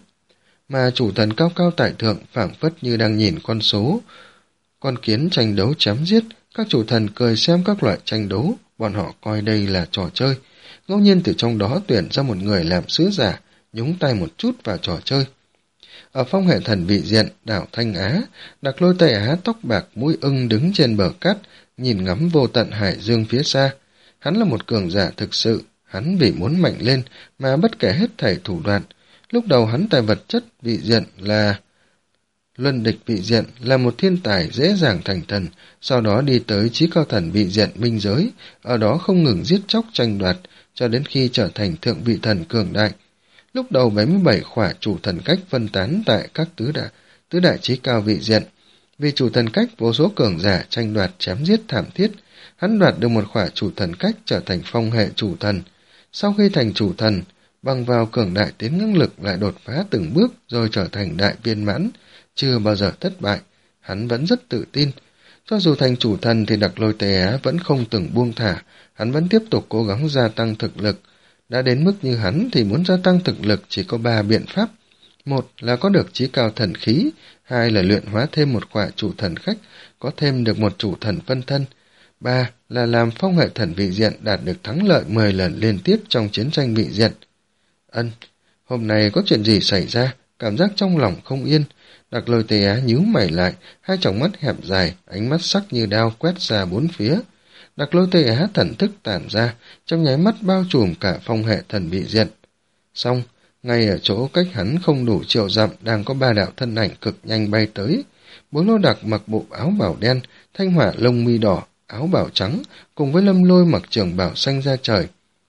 Mà chủ thần cao cao tại thượng phảng phất như đang nhìn con số. Con kiến tranh đấu chém giết, các chủ thần cười xem các loại tranh đấu, bọn họ coi đây là trò chơi. Ngẫu nhiên từ trong đó tuyển ra một người làm sứ giả, nhúng tay một chút vào trò chơi. Ở phong hệ thần vị diện, đảo Thanh Á, Đặc Lôi Tây Á tóc bạc mũi ưng đứng trên bờ cát, nhìn ngắm vô tận hải dương phía xa. Hắn là một cường giả thực sự, hắn vì muốn mạnh lên mà bất kể hết thảy thủ đoạn. Lúc đầu hắn tại vật chất vị diện là luân địch vị diện, là một thiên tài dễ dàng thành thần, sau đó đi tới chí cao thần vị diện minh giới, ở đó không ngừng giết chóc tranh đoạt, cho đến khi trở thành thượng vị thần cường đại. Lúc đầu bảy mươi bảy khỏa chủ thần cách phân tán tại các tứ đại, tứ đại chí cao vị diện. Vì chủ thần cách vô số cường giả tranh đoạt chém giết thảm thiết, hắn đoạt được một khỏa chủ thần cách trở thành phong hệ chủ thần. Sau khi thành chủ thần, bằng vào cường đại tiến ngưỡng lực lại đột phá từng bước rồi trở thành đại viên mãn, chưa bao giờ thất bại. Hắn vẫn rất tự tin. Cho dù thành chủ thần thì Đặc Lôi Tây Á vẫn không từng buông thả, hắn vẫn tiếp tục cố gắng gia tăng thực lực. Đã đến mức như hắn thì muốn gia tăng thực lực chỉ có ba biện pháp. Một là có được chí cao thần khí, hai là luyện hóa thêm một khỏa chủ thần khách, có thêm được một chủ thần phân thân. Ba là làm phong hệ thần vị diện đạt được thắng lợi mười lần liên tiếp trong chiến tranh vị diện. Ân, hôm nay có chuyện gì xảy ra? Cảm giác trong lòng không yên. Đặc Lôi Tây Á nhíu mày lại, hai tròng mắt hẹp dài, ánh mắt sắc như đao quét ra bốn phía. Đặc Lôi Tây Á thần thức tản ra, trong nháy mắt bao trùm cả phong hệ thần vị diện. Xong, ngay ở chỗ cách hắn không đủ triệu dặm đang có ba đạo thân ảnh cực nhanh bay tới. Bố Lô Đặc mặc bộ áo bào đen, Thanh Hỏa lông mi đỏ, áo bào trắng, cùng với Lâm Lôi mặc trường bào xanh ra trời.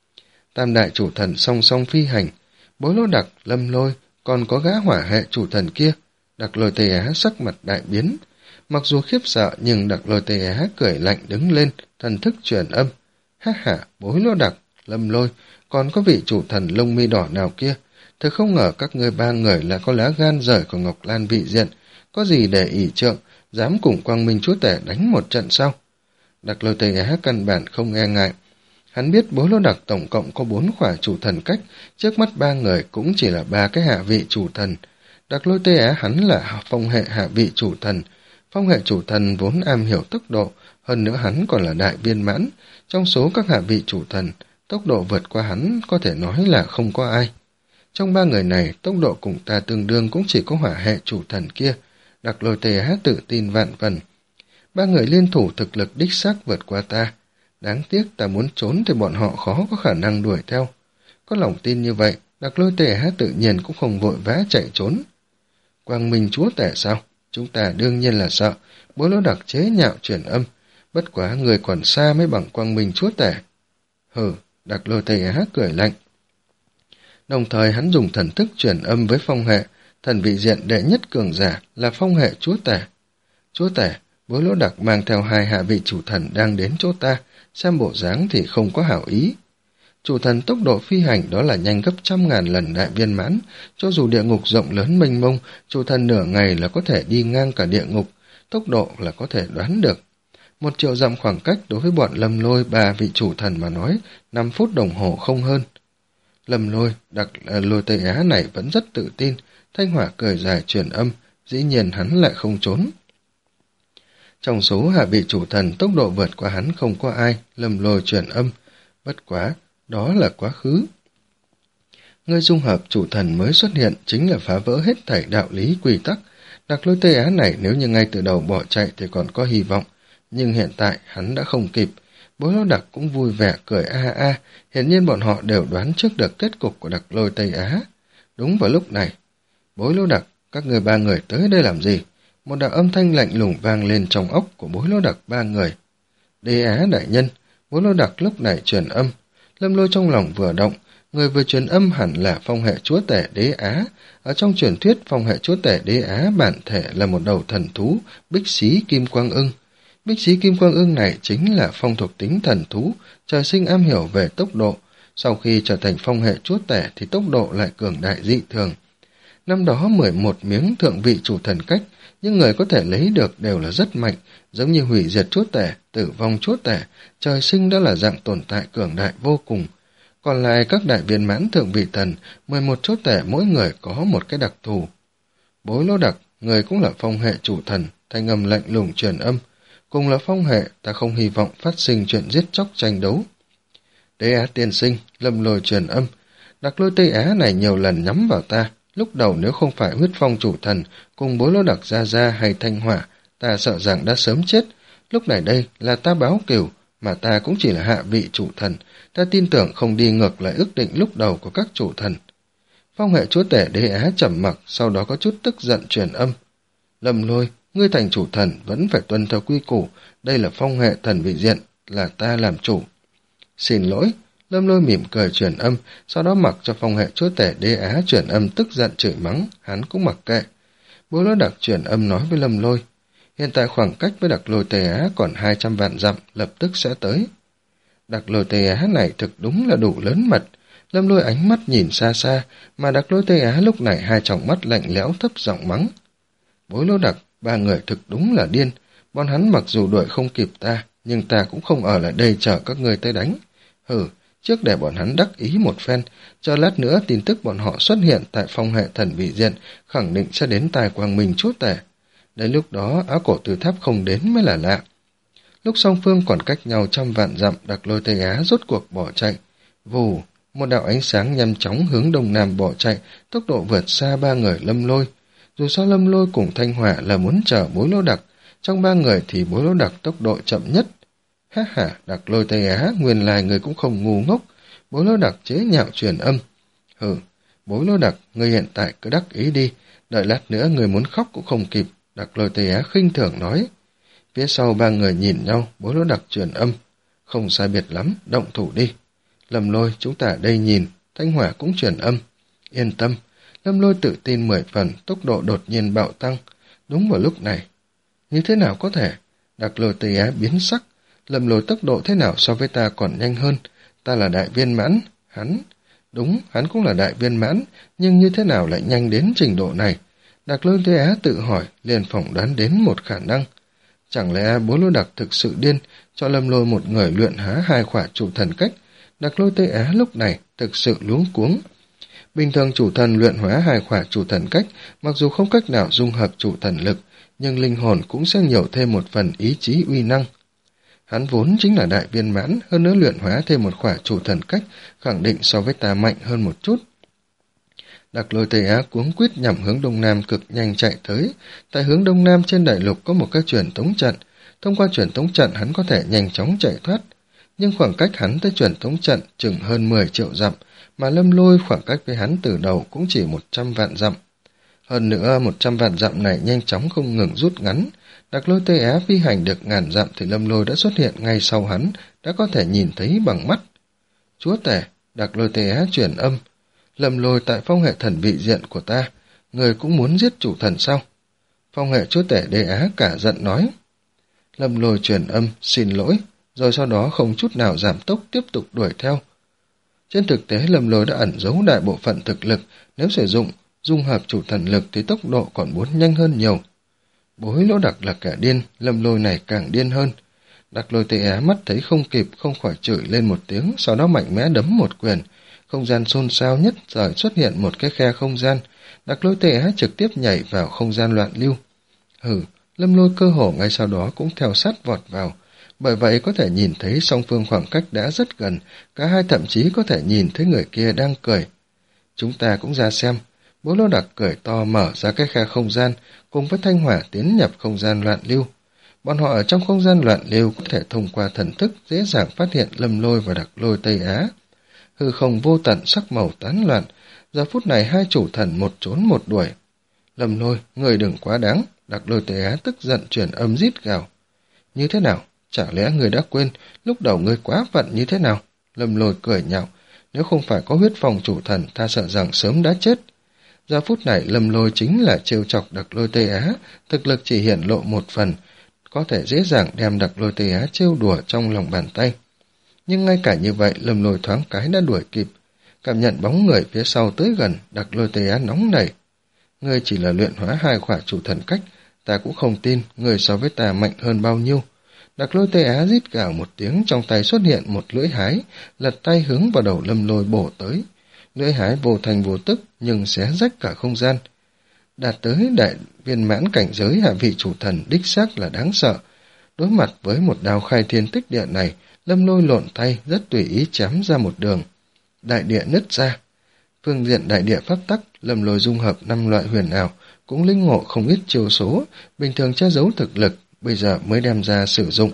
Tam đại chủ thần song song phi hành, Bố Lô Đặc, Lâm Lôi, còn có gã hỏa hệ chủ thần kia. Đặc Lôi Tây Á sắc mặt đại biến. Mặc dù khiếp sợ nhưng Đặc Lôi Tây Á cười lạnh đứng lên, thần thức truyền âm. Ha ha, Bố Lô Đặc, Lâm Lôi, còn có vị chủ thần lông mi đỏ nào kia. Thật không ngờ các ngươi ba người là có lá gan rời của Ngọc Lan vị diện, có gì để ỷ trượng, dám cùng Quang Minh Chúa Tể đánh một trận sao? Đặc Lôi Tây Á căn bản không e ngại. Hắn biết Bố Lô Đặc tổng cộng có bốn khỏa chủ thần cách, trước mắt ba người cũng chỉ là ba cái hạ vị chủ thần. Đặc Lôi Tây Á hắn là phong hệ hạ vị chủ thần, Phong hệ chủ thần vốn am hiểu tốc độ, hơn nữa hắn còn là đại viên mãn. Trong số các hạ vị chủ thần, tốc độ vượt qua hắn có thể nói là không có ai. Trong ba người này, tốc độ cùng ta tương đương cũng chỉ có hỏa hệ chủ thần kia. Đặc Lôi Tê Á tự tin vạn phần. Ba người liên thủ thực lực đích xác vượt qua ta. Đáng tiếc ta muốn trốn thì bọn họ khó có khả năng đuổi theo. Có lòng tin như vậy, Đặc Lôi Tê Á tự nhiên cũng không vội vã chạy trốn. Quang Minh chúa tể sao? Chúng ta đương nhiên là sợ. Bối Lỗ Đặc chế nhạo truyền âm. Bất quá người còn xa mới bằng Quang Minh chúa tể. Hừ, Đặc Lôi Tê Á cười lạnh. Đồng thời hắn dùng thần thức truyền âm với phong hệ, thần vị diện đệ nhất cường giả là phong hệ chúa tể. Chúa tể, Bối Lỗ Đặc mang theo hai hạ vị chủ thần đang đến chỗ ta, xem bộ dáng thì không có hảo ý. Chủ thần tốc độ phi hành đó là nhanh gấp trăm ngàn lần đại viên mãn, cho dù địa ngục rộng lớn mênh mông, chủ thần nửa ngày là có thể đi ngang cả địa ngục, tốc độ là có thể đoán được. Một triệu dặm khoảng cách đối với bọn Lâm Lôi ba vị chủ thần mà nói, năm phút đồng hồ không hơn. Lâm Lôi, Đặc Lôi Tây Á này vẫn rất tự tin, Thanh Hỏa cười dài truyền âm, dĩ nhiên hắn lại không trốn. Trong số hạ vị chủ thần tốc độ vượt qua hắn không có ai, Lâm Lôi truyền âm, bất quá, đó là quá khứ. Ngươi dung hợp chủ thần mới xuất hiện chính là phá vỡ hết thảy đạo lý quy tắc. Đặc Lôi Tây Á này nếu như ngay từ đầu bỏ chạy thì còn có hy vọng, nhưng hiện tại hắn đã không kịp. Bối Lỗ Đặc cũng vui vẻ cười a a, hiển nhiên bọn họ đều đoán trước được kết cục của Đặc Lôi Tây Á. Đúng vào lúc này, Bối Lỗ Đặc, các người ba người tới đây làm gì? Một đạo âm thanh lạnh lùng vang lên trong óc của Bối Lỗ Đặc ba người. Đế Á đại nhân, Bối Lỗ Đặc lúc này truyền âm. Lâm Lôi trong lòng vừa động, người vừa truyền âm hẳn là phong hệ chúa tể Đế Á. Ở trong truyền thuyết, phong hệ chúa tể Đế Á bản thể là một đầu thần thú, bích xí kim quang ưng. Bích xí kim quang ưng này chính là phong thuộc tính thần thú, trời sinh am hiểu về tốc độ. Sau khi trở thành phong hệ chúa tể thì tốc độ lại cường đại dị thường. Năm đó mười một miếng thượng vị chủ thần cách, những người có thể lấy được đều là rất mạnh, giống như hủy diệt chúa tể, tử vong chúa tể, trời sinh đã là dạng tồn tại cường đại vô cùng. Còn lại các đại viên mãn thượng vị thần, mười một chúa tể mỗi người có một cái đặc thù. Bối Lỗ Đặc, người cũng là phong hệ chủ thần, thanh âm lạnh lùng truyền âm. Cùng là phong hệ, ta không hy vọng phát sinh chuyện giết chóc tranh đấu. Đế Á tiên sinh, Lâm Lôi truyền âm. Đặc Lôi Tây Á này nhiều lần nhắm vào ta. Lúc đầu nếu không phải huyết phong chủ thần, cùng Bối Lỗ Đặc ra ra hay Thanh Hỏa, ta sợ rằng đã sớm chết. Lúc này đây là ta báo cửu, mà ta cũng chỉ là hạ vị chủ thần. Ta tin tưởng không đi ngược lại ước định lúc đầu của các chủ thần. Phong hệ chúa tể Đế Á trầm mặc, sau đó có chút tức giận truyền âm. Lâm Lôi, ngươi thành chủ thần vẫn phải tuân theo quy củ, đây là phong hệ thần vị diện, là ta làm chủ. Xin lỗi, Lâm Lôi mỉm cười truyền âm, sau đó mặc cho phong hệ chúa tể Đế Á truyền âm tức giận chửi mắng, hắn cũng mặc kệ. Bối Lỗ Đặc truyền âm nói với Lâm Lôi, hiện tại khoảng cách với Đặc Lôi Tây Á còn hai trăm vạn dặm, lập tức sẽ tới. Đặc Lôi Tây Á này thực đúng là đủ lớn mật. Lâm Lôi ánh mắt nhìn xa xa, mà Đặc Lôi Tây Á lúc này hai tròng mắt lạnh lẽo thấp giọng mắng. Bối Lỗ Đặc, ba người thực đúng là điên, bọn hắn mặc dù đuổi không kịp ta, nhưng ta cũng không ở lại đây chờ các ngươi tới đánh. Hừ, trước để bọn hắn đắc ý một phen, cho lát nữa tin tức bọn họ xuất hiện tại phong hệ thần vị diện, khẳng định sẽ đến tai Quang Minh chúa tể. Đến lúc đó Áo Cổ Từ Tháp không đến mới là lạ. Lúc song phương còn cách nhau trăm vạn dặm, Đặc Lôi Tây Á rốt cuộc bỏ chạy. Vù, một đạo ánh sáng nhanh chóng hướng đông nam bỏ chạy, tốc độ vượt xa ba người Lâm Lôi. Dù sao Lâm Lôi cùng Thanh Hỏa là muốn chờ Bối Lỗ Đặc, trong ba người thì Bối Lỗ Đặc tốc độ chậm nhất. Ha ha, Đặc Lôi Tây Á, nguyên lai người cũng không ngu ngốc. Bối Lỗ Đặc chế nhạo truyền âm. Hừ, Bối Lỗ Đặc, người hiện tại cứ đắc ý đi, đợi lát nữa người muốn khóc cũng không kịp. Đặc Lôi Tây Á khinh thường nói. Phía sau ba người nhìn nhau, Bối Lỗ Đặc truyền âm. Không sai biệt lắm, động thủ đi. Lâm Lôi, chúng ta ở đây nhìn. Thanh Hỏa cũng truyền âm. Yên tâm. Lâm Lôi tự tin mười phần, tốc độ đột nhiên bạo tăng. Đúng vào lúc này. Như thế nào có thể? Đặc Lôi Tây Á biến sắc. Lâm Lôi tốc độ thế nào so với ta còn nhanh hơn? Ta là đại viên mãn. Hắn. Đúng, hắn cũng là đại viên mãn. Nhưng như thế nào lại nhanh đến trình độ này? Đặc Lôi Tây Á tự hỏi, liền phỏng đoán đến một khả năng. Chẳng lẽ Bối Lỗ Đặc thực sự điên, cho Lâm Lôi một người luyện há hai khỏa chủ thần cách? Đặc Lôi Tây Á lúc này thực sự luống cuống. Bình thường chủ thần luyện hóa hai khỏa chủ thần cách, mặc dù không cách nào dung hợp chủ thần lực, nhưng linh hồn cũng sẽ nhiều thêm một phần ý chí uy năng. Hắn vốn chính là đại viên mãn, hơn nữa luyện hóa thêm một khỏa chủ thần cách, khẳng định so với ta mạnh hơn một chút. Đặc Lôi Tây Á cuống quýt nhằm hướng đông nam cực nhanh chạy tới. Tại hướng đông nam trên đại lục có một cái truyền tống trận, thông qua truyền tống trận hắn có thể nhanh chóng chạy thoát. Nhưng khoảng cách hắn tới truyền tống trận chừng hơn mười triệu dặm, mà Lâm Lôi khoảng cách với hắn từ đầu cũng chỉ một trăm vạn dặm. Hơn nữa một trăm vạn dặm này nhanh chóng không ngừng rút ngắn. Đặc Lôi Tây Á phi hành được ngàn dặm thì Lâm Lôi đã xuất hiện ngay sau hắn, đã có thể nhìn thấy bằng mắt. Chúa tể, Đặc Lôi Tây Á truyền âm. Lâm Lôi tại phong hệ thần vị diện của ta, người cũng muốn giết chủ thần sao? Phong hệ chúa tể Đế Á cả giận nói. Lâm Lôi truyền âm, xin lỗi, rồi sau đó không chút nào giảm tốc tiếp tục đuổi theo. Trên thực tế Lâm Lôi đã ẩn giấu đại bộ phận thực lực, nếu sử dụng dung hợp chủ thần lực thì tốc độ còn muốn nhanh hơn nhiều. Bối Lỗ Đặc là kẻ điên, Lâm Lôi này càng điên hơn. Đặc Lôi Tây Á mắt thấy không kịp, không khỏi chửi lên một tiếng, sau đó mạnh mẽ đấm một quyền. Không gian xôn xao nhất rồi xuất hiện một cái khe không gian. Đặc Lôi Tây Á trực tiếp nhảy vào không gian loạn lưu. Hừ, Lâm Lôi cơ hồ ngay sau đó cũng theo sát vọt vào. Bởi vậy có thể nhìn thấy song phương khoảng cách đã rất gần, cả hai thậm chí có thể nhìn thấy người kia đang cười. Chúng ta cũng ra xem. Bố Lỗ Đặc cười to mở ra cái khe không gian, cùng với Thanh Hỏa tiến nhập không gian loạn lưu. Bọn họ ở trong không gian loạn lưu có thể thông qua thần thức dễ dàng phát hiện Lâm Lôi và Đặc Lôi Tây Á. Hư không vô tận sắc màu tán loạn, giờ phút này hai chủ thần một trốn một đuổi. Lâm Lôi, người đừng quá đáng, Đặc Lôi Tây Á tức giận truyền âm rít gào. Như thế nào? Chả lẽ người đã quên lúc đầu người quá phận như thế nào? Lâm Lôi cười nhạo, nếu không phải có huyết phòng chủ thần ta sợ rằng sớm đã chết. Giờ phút này Lâm Lôi chính là trêu chọc Đặc Lôi Tây Á, thực lực chỉ hiển lộ một phần, có thể dễ dàng đem Đặc Lôi Tây Á trêu đùa trong lòng bàn tay. Nhưng ngay cả như vậy Lâm Lôi thoáng cái đã đuổi kịp, cảm nhận bóng người phía sau tới gần. Đặc Lôi Tây Á nóng nảy. Ngươi chỉ là luyện hóa hai khỏa chủ thần cách, ta cũng không tin người so với ta mạnh hơn bao nhiêu. Đặc Lôi Tây Á rít gào một tiếng, trong tay xuất hiện một lưỡi hái, lật tay hướng vào đầu Lâm Lôi bổ tới. Lưỡi hái vô thành vô tức nhưng xé rách cả không gian. Đạt tới đại viên mãn cảnh giới hạ vị chủ thần đích xác là đáng sợ. Đối mặt với một đao khai thiên tích địa này, Lâm Lôi lộn tay rất tùy ý chém ra một đường. Đại địa nứt ra. Phương diện đại địa pháp tắc, Lâm Lôi dung hợp năm loại huyền ảo, cũng linh ngộ không ít chiêu số, bình thường che giấu thực lực, bây giờ mới đem ra sử dụng.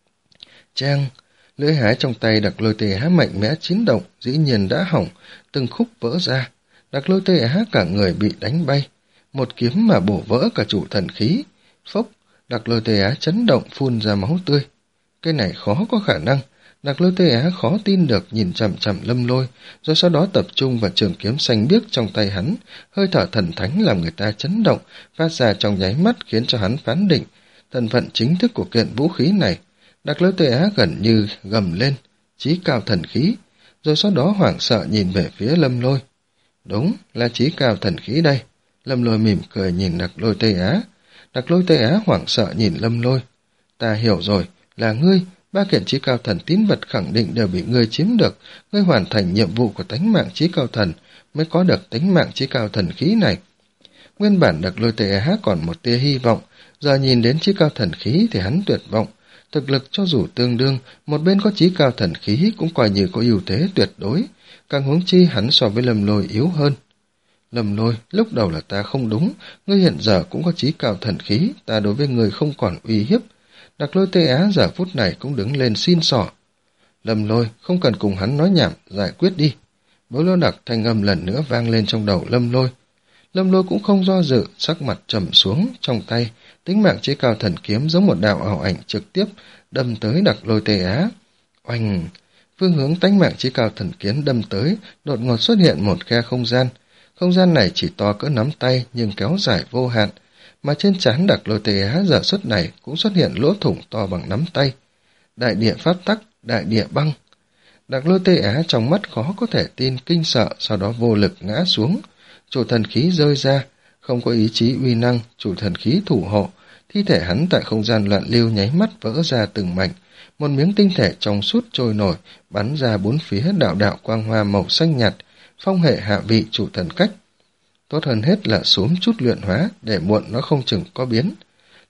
Trang, lưỡi hái trong tay Đặc Lôi Tây Á mạnh mẽ chiến động, dĩ nhiên đã hỏng, từng khúc vỡ ra. Đặc Lôi Tây Á cả người bị đánh bay, một kiếm mà bổ vỡ cả chủ thần khí. Phốc, Đặc Lôi Tây Á chấn động phun ra máu tươi. Cái này khó có khả năng. Đặc Lôi Tây Á khó tin được nhìn chằm chằm Lâm Lôi, rồi sau đó tập trung vào trường kiếm xanh biếc trong tay hắn. Hơi thở thần thánh làm người ta chấn động, phát ra trong nháy mắt khiến cho hắn phán định thân phận chính thức của kiện vũ khí này. Đặc Lôi Tây Á gần như gầm lên, chí cao thần khí, rồi sau đó hoảng sợ nhìn về phía Lâm Lôi. Đúng, là chí cao thần khí đây. Lâm Lôi mỉm cười nhìn Đặc Lôi Tây Á. Đặc Lôi Tây Á hoảng sợ nhìn Lâm Lôi. Ta hiểu rồi, là ngươi, ba kiện chí cao thần tín vật khẳng định đều bị ngươi chiếm được, ngươi hoàn thành nhiệm vụ của tánh mạng chí cao thần, mới có được tánh mạng chí cao thần khí này. Nguyên bản Đặc Lôi Tây Á còn một tia hy vọng, giờ nhìn đến chí cao thần khí thì hắn tuyệt vọng. Thực lực cho dù tương đương, một bên có chí cao thần khí cũng coi như có ưu thế tuyệt đối, càng huống chi hắn so với Lâm Lôi yếu hơn. Lâm Lôi, lúc đầu là ta không đúng, ngươi hiện giờ cũng có chí cao thần khí, ta đối với ngươi không còn uy hiếp. Đặc Lôi Tây Á giờ phút này cũng đứng lên xin xỏ. Lâm Lôi, không cần cùng hắn nói nhảm, giải quyết đi. Bố Lô Đặc thanh âm lần nữa vang lên trong đầu Lâm Lôi. Lâm Lôi cũng không do dự, sắc mặt trầm xuống, trong tay, tính mạng chí cao thần kiếm giống một đạo ảo ảnh trực tiếp đâm tới Đặc Lôi Tây Á. Oanh! Phương hướng tánh mạng chí cao thần kiếm đâm tới, đột ngột xuất hiện một khe không gian. Không gian này chỉ to cỡ nắm tay nhưng kéo dài vô hạn, mà trên trán Đặc Lôi Tây Á giờ xuất này cũng xuất hiện lỗ thủng to bằng nắm tay. Đại địa pháp tắc, đại địa băng. Đặc Lôi Tây Á trong mắt khó có thể tin, kinh sợ, sau đó vô lực ngã xuống. Chủ thần khí rơi ra, không có ý chí uy năng, chủ thần khí thủ hộ, thi thể hắn tại không gian loạn lưu nháy mắt vỡ ra từng mảnh, một miếng tinh thể trong suốt trôi nổi, bắn ra bốn phía đạo đạo quang hoa màu xanh nhạt, phong hệ hạ vị chủ thần cách. Tốt hơn hết là xuống chút luyện hóa, để muộn nó không chừng có biến.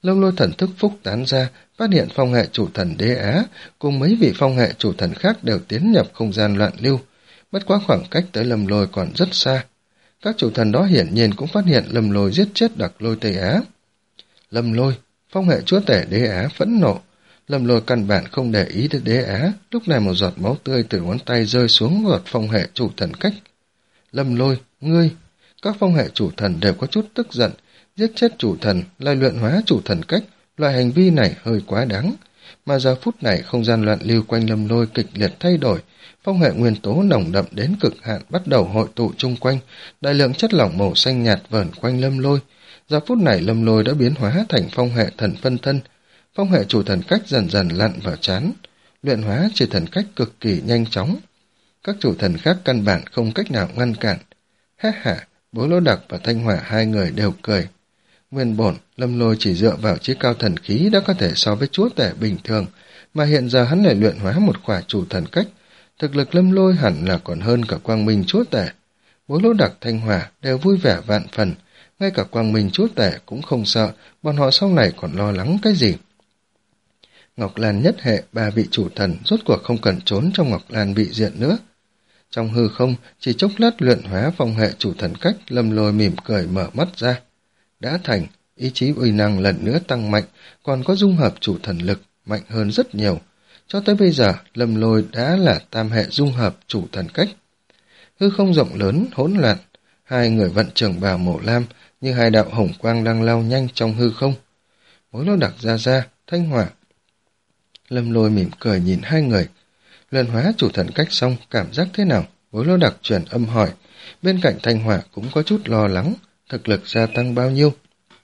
Lâm Lôi thần thức phúc tán ra, phát hiện phong hệ chủ thần Đế Á cùng mấy vị phong hệ chủ thần khác đều tiến nhập không gian loạn lưu, bất quá khoảng cách tới Lâm Lôi còn rất xa. Các chủ thần đó hiển nhiên cũng phát hiện Lâm Lôi giết chết Đặc Lôi Tây Á. Lâm Lôi, phong hệ chúa tể Đế Á phẫn nộ. Lâm Lôi căn bản không để ý đến Đế Á, lúc này một giọt máu tươi từ ngón tay rơi xuống giọt phong hệ chủ thần cách. Lâm Lôi, ngươi! Các phong hệ chủ thần đều có chút tức giận, giết chết chủ thần, lại luyện hóa chủ thần cách, loại hành vi này hơi quá đáng. Mà giờ phút này không gian loạn lưu quanh Lâm Lôi kịch liệt thay đổi, phong hệ nguyên tố nồng đậm đến cực hạn bắt đầu hội tụ chung quanh, đại lượng chất lỏng màu xanh nhạt vờn quanh Lâm Lôi. Giờ phút này Lâm Lôi đã biến hóa thành phong hệ thần phân thân, phong hệ chủ thần cách dần dần lặn vào trán, luyện hóa chỉ thần cách cực kỳ nhanh chóng. Các chủ thần khác căn bản không cách nào ngăn cản. Ha ha, Bố Lỗ Đặc và Thanh Hỏa hai người đều cười. Nguyên bổn, Lâm Lôi chỉ dựa vào chí cao thần khí đã có thể so với chúa tể bình thường, mà hiện giờ hắn lại luyện hóa một khỏa chủ thần cách. Thực lực Lâm Lôi hẳn là còn hơn cả Quang Minh chúa tể. Bố Lỗ Đặc, Thanh Hỏa đều vui vẻ vạn phần, ngay cả Quang Minh chúa tể cũng không sợ, bọn họ sau này còn lo lắng cái gì. Ngọc Lan nhất hệ, ba vị chủ thần rốt cuộc không cần trốn trong Ngọc Lan vị diện nữa. Trong hư không, chỉ chốc lát luyện hóa phong hệ chủ thần cách, Lâm Lôi mỉm cười mở mắt ra. Đã thành, ý chí uy năng lần nữa tăng mạnh, còn có dung hợp chủ thần lực, mạnh hơn rất nhiều. Cho tới bây giờ, Lâm Lôi đã là tam hệ dung hợp chủ thần cách. Hư không rộng lớn, hỗn loạn, hai người vận trường bào màu lam, như hai đạo hồng quang đang lao nhanh trong hư không. Bố Lỗ Đặc ra ra, Thanh Hỏa. Lâm Lôi mỉm cười nhìn hai người. Luyện hóa chủ thần cách xong, cảm giác thế nào? Bố Lỗ Đặc truyền âm hỏi. Bên cạnh Thanh Hỏa cũng có chút lo lắng, thực lực gia tăng bao nhiêu?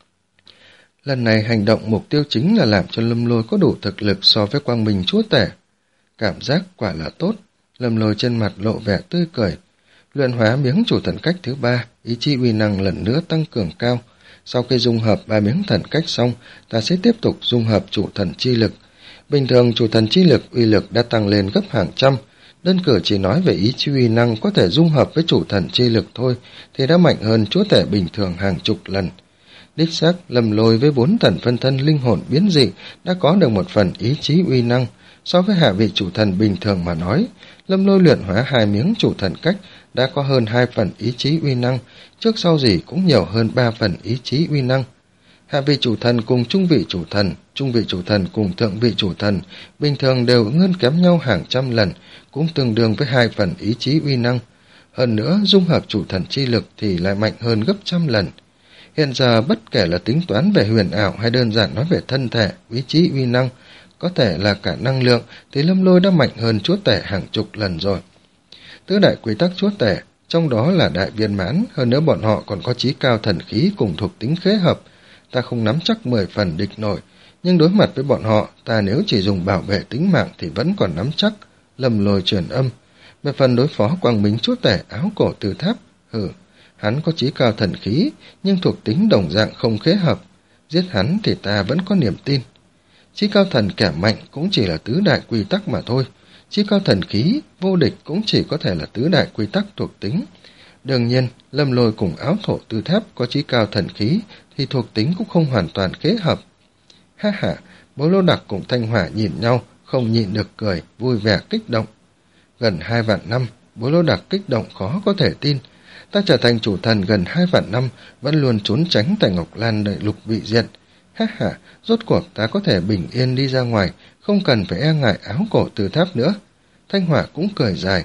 Lần này hành động mục tiêu chính là làm cho Lâm Lôi có đủ thực lực so với Quang Minh chúa tể. Cảm giác quả là tốt. Lâm Lôi trên mặt lộ vẻ tươi cười. Luyện hóa miếng chủ thần cách thứ ba, ý chí uy năng lần nữa tăng cường cao. Sau khi dung hợp ba miếng thần cách xong, ta sẽ tiếp tục dung hợp chủ thần chi lực. Bình thường chủ thần chi lực uy lực đã tăng lên gấp hàng trăm, đơn cử chỉ nói về ý chí uy năng có thể dung hợp với chủ thần chi lực thôi thì đã mạnh hơn chúa tể bình thường hàng chục lần. Đích xác, Lâm Lôi với bốn thần phân thân linh hồn biến dị đã có được một phần ý chí uy năng. So với hạ vị chủ thần bình thường mà nói, Lâm Lôi luyện hóa hai miếng chủ thần cách đã có hơn hai phần ý chí uy năng, trước sau gì cũng nhiều hơn ba phần ý chí uy năng. Hạ vị chủ thần cùng trung vị chủ thần, trung vị chủ thần cùng thượng vị chủ thần bình thường đều hơn kém nhau hàng trăm lần, cũng tương đương với hai phần ý chí uy năng. Hơn nữa, dung hợp chủ thần chi lực thì lại mạnh hơn gấp trăm lần. Hiện giờ bất kể là tính toán về huyền ảo hay đơn giản nói về thân thể, ý chí uy năng, có thể là cả năng lượng, thì Lâm Lôi đã mạnh hơn chúa tể hàng chục lần rồi. Tứ đại quy tắc chúa tể, trong đó là đại viên mãn, hơn nữa bọn họ còn có chí cao thần khí cùng thuộc tính khế hợp. Ta không nắm chắc mười phần địch nổi, nhưng đối mặt với bọn họ, ta nếu chỉ dùng bảo vệ tính mạng thì vẫn còn nắm chắc. Lâm Lôi truyền âm. Về phần đối phó Quang Minh chúa tể áo cổ từ tháp, hừ, hắn có chí cao thần khí, nhưng thuộc tính đồng dạng không khế hợp. Giết hắn thì ta vẫn có niềm tin. Chí cao thần kẻ mạnh cũng chỉ là tứ đại quy tắc mà thôi. Chí cao thần khí, vô địch cũng chỉ có thể là tứ đại quy tắc thuộc tính. Đương nhiên, Lâm Lôi cùng áo thổ tư tháp có chí cao thần khí thì thuộc tính cũng không hoàn toàn khế hợp. Ha ha, Bố Lỗ Đặc cùng Thanh Hỏa nhìn nhau, không nhịn được cười, vui vẻ kích động. Gần hai vạn năm, Bố Lỗ Đặc kích động khó có thể tin. Ta trở thành chủ thần gần hai vạn năm, vẫn luôn trốn tránh tại Ngọc Lan đại lục vị diện. Ha ha, rốt cuộc ta có thể bình yên đi ra ngoài, không cần phải e ngại áo cổ từ tháp nữa. Thanh Hỏa cũng cười dài.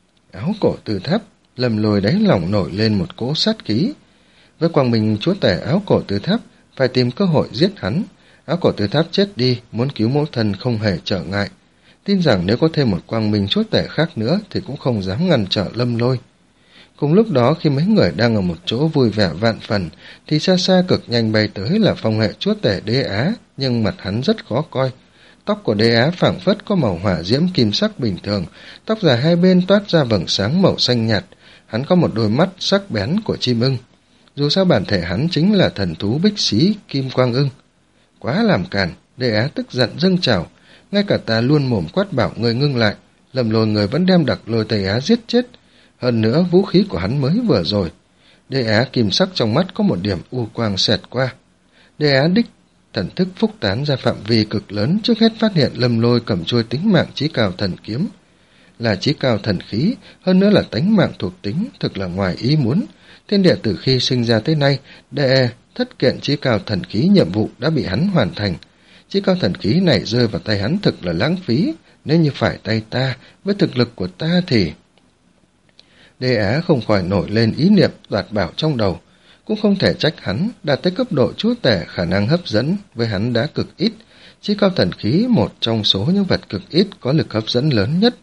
Áo cổ từ tháp, Lâm Lôi đáy lòng nổi lên một cỗ sát khí. Với Quang Minh chúa tể áo cổ từ tháp, phải tìm cơ hội giết hắn. Áo cổ từ tháp chết đi, muốn cứu mẫu thân không hề trở ngại. Tin rằng nếu có thêm một Quang Minh chúa tể khác nữa thì cũng không dám ngăn trở Lâm Lôi. Cùng lúc đó, khi mấy người đang ở một chỗ vui vẻ vạn phần, thì xa xa cực nhanh bay tới là phong hệ chúa tể Đế Á, nhưng mặt hắn rất khó coi. Tóc của Đế Á phảng phất có màu hỏa diễm kim sắc bình thường, tóc dài hai bên toát ra vầng sáng màu xanh nhạt. Hắn có một đôi mắt sắc bén của chim ưng. Dù sao bản thể hắn chính là thần thú bích xí kim quang ưng. Quá làm càn, Đế Á tức giận dâng trào. Ngay cả ta luôn mồm quát bảo người ngưng lại, Lầm Lôi người vẫn đem Đặc Lôi Tây Á giết chết. Hơn nữa vũ khí của hắn mới vừa rồi. Đế Á kim sắc trong mắt có một điểm u quang xẹt qua. Đế Á đích thần thức phúc tán ra phạm vi cực lớn, trước hết phát hiện Lâm Lôi cầm chuôi tính mạng chí cao thần kiếm. Là chí cao thần khí, hơn nữa là tánh mạng thuộc tính, thực là ngoài ý muốn. Thiên địa từ khi sinh ra tới nay, đệ thất kiện chí cao thần khí nhiệm vụ đã bị hắn hoàn thành. Chí cao thần khí này rơi vào tay hắn thực là lãng phí, nếu như phải tay ta, với thực lực của ta thì... Đế Á không khỏi nổi lên ý niệm đoạt bảo trong đầu, cũng không thể trách hắn, đạt tới cấp độ chúa tể khả năng hấp dẫn với hắn đã cực ít. Chí cao thần khí một trong số những vật cực ít có lực hấp dẫn lớn nhất.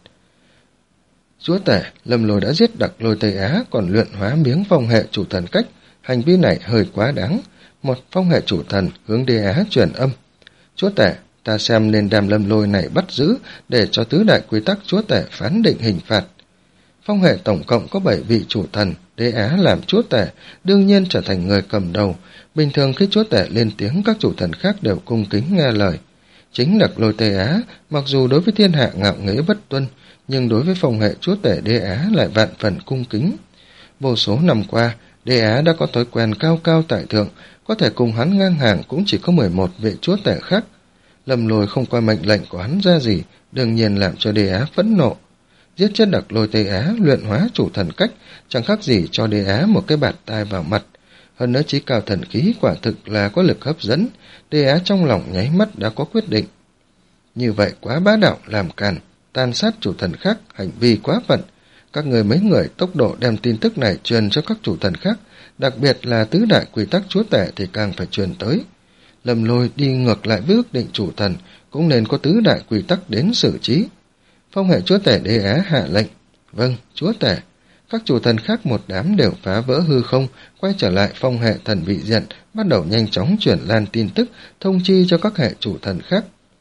Chúa tể, Lâm Lôi đã giết Đặc Lôi Tây Á, còn luyện hóa miếng phong hệ chủ thần cách, hành vi này hơi quá đáng. Một phong hệ chủ thần hướng Đế Á truyền âm. Chúa tể, ta xem nên đem Lâm Lôi này bắt giữ để cho tứ đại quy tắc chúa tể phán định hình phạt. Phong hệ tổng cộng có bảy vị chủ thần, Đế Á làm chúa tể, đương nhiên trở thành người cầm đầu. Bình thường khi chúa tể lên tiếng, các chủ thần khác đều cung kính nghe lời. Chính Đặc Lôi Tây Á, mặc dù đối với thiên hạ ngạo nghễ bất tuân, nhưng đối với phong hệ chúa tể Đế Á lại vạn phần cung kính. Vô số năm qua, Đế Á đã có thói quen cao cao tại thượng, có thể cùng hắn ngang hàng cũng chỉ có mười một vị chúa tể khác. Lâm Lôi không coi mệnh lệnh của hắn ra gì, đương nhiên làm cho Đế Á phẫn nộ. Giết chết Đặc Lôi Tây Á, luyện hóa chủ thần cách, chẳng khác gì cho Đế Á một cái bạt tai vào mặt. Hơn nữa chí cao thần khí quả thực là có lực hấp dẫn, Đế Á trong lòng nháy mắt đã có quyết định. Như vậy quá bá đạo, làm càn, tàn sát chủ thần khác, hành vi quá phận. Các người mấy người tốc độ đem tin tức này truyền cho các chủ thần khác, đặc biệt là tứ đại quy tắc chúa tể thì càng phải truyền tới. Lâm Lôi đi ngược lại với ước định chủ thần, cũng nên có tứ đại quy tắc đến xử trí. Phong hệ chúa tể Đế Á hạ lệnh. Vâng, chúa tể. Các chủ thần khác một đám đều phá vỡ hư không, quay trở lại phong hệ thần vị diện, bắt đầu nhanh chóng chuyển lan tin tức, thông chi cho các hệ chủ thần khác.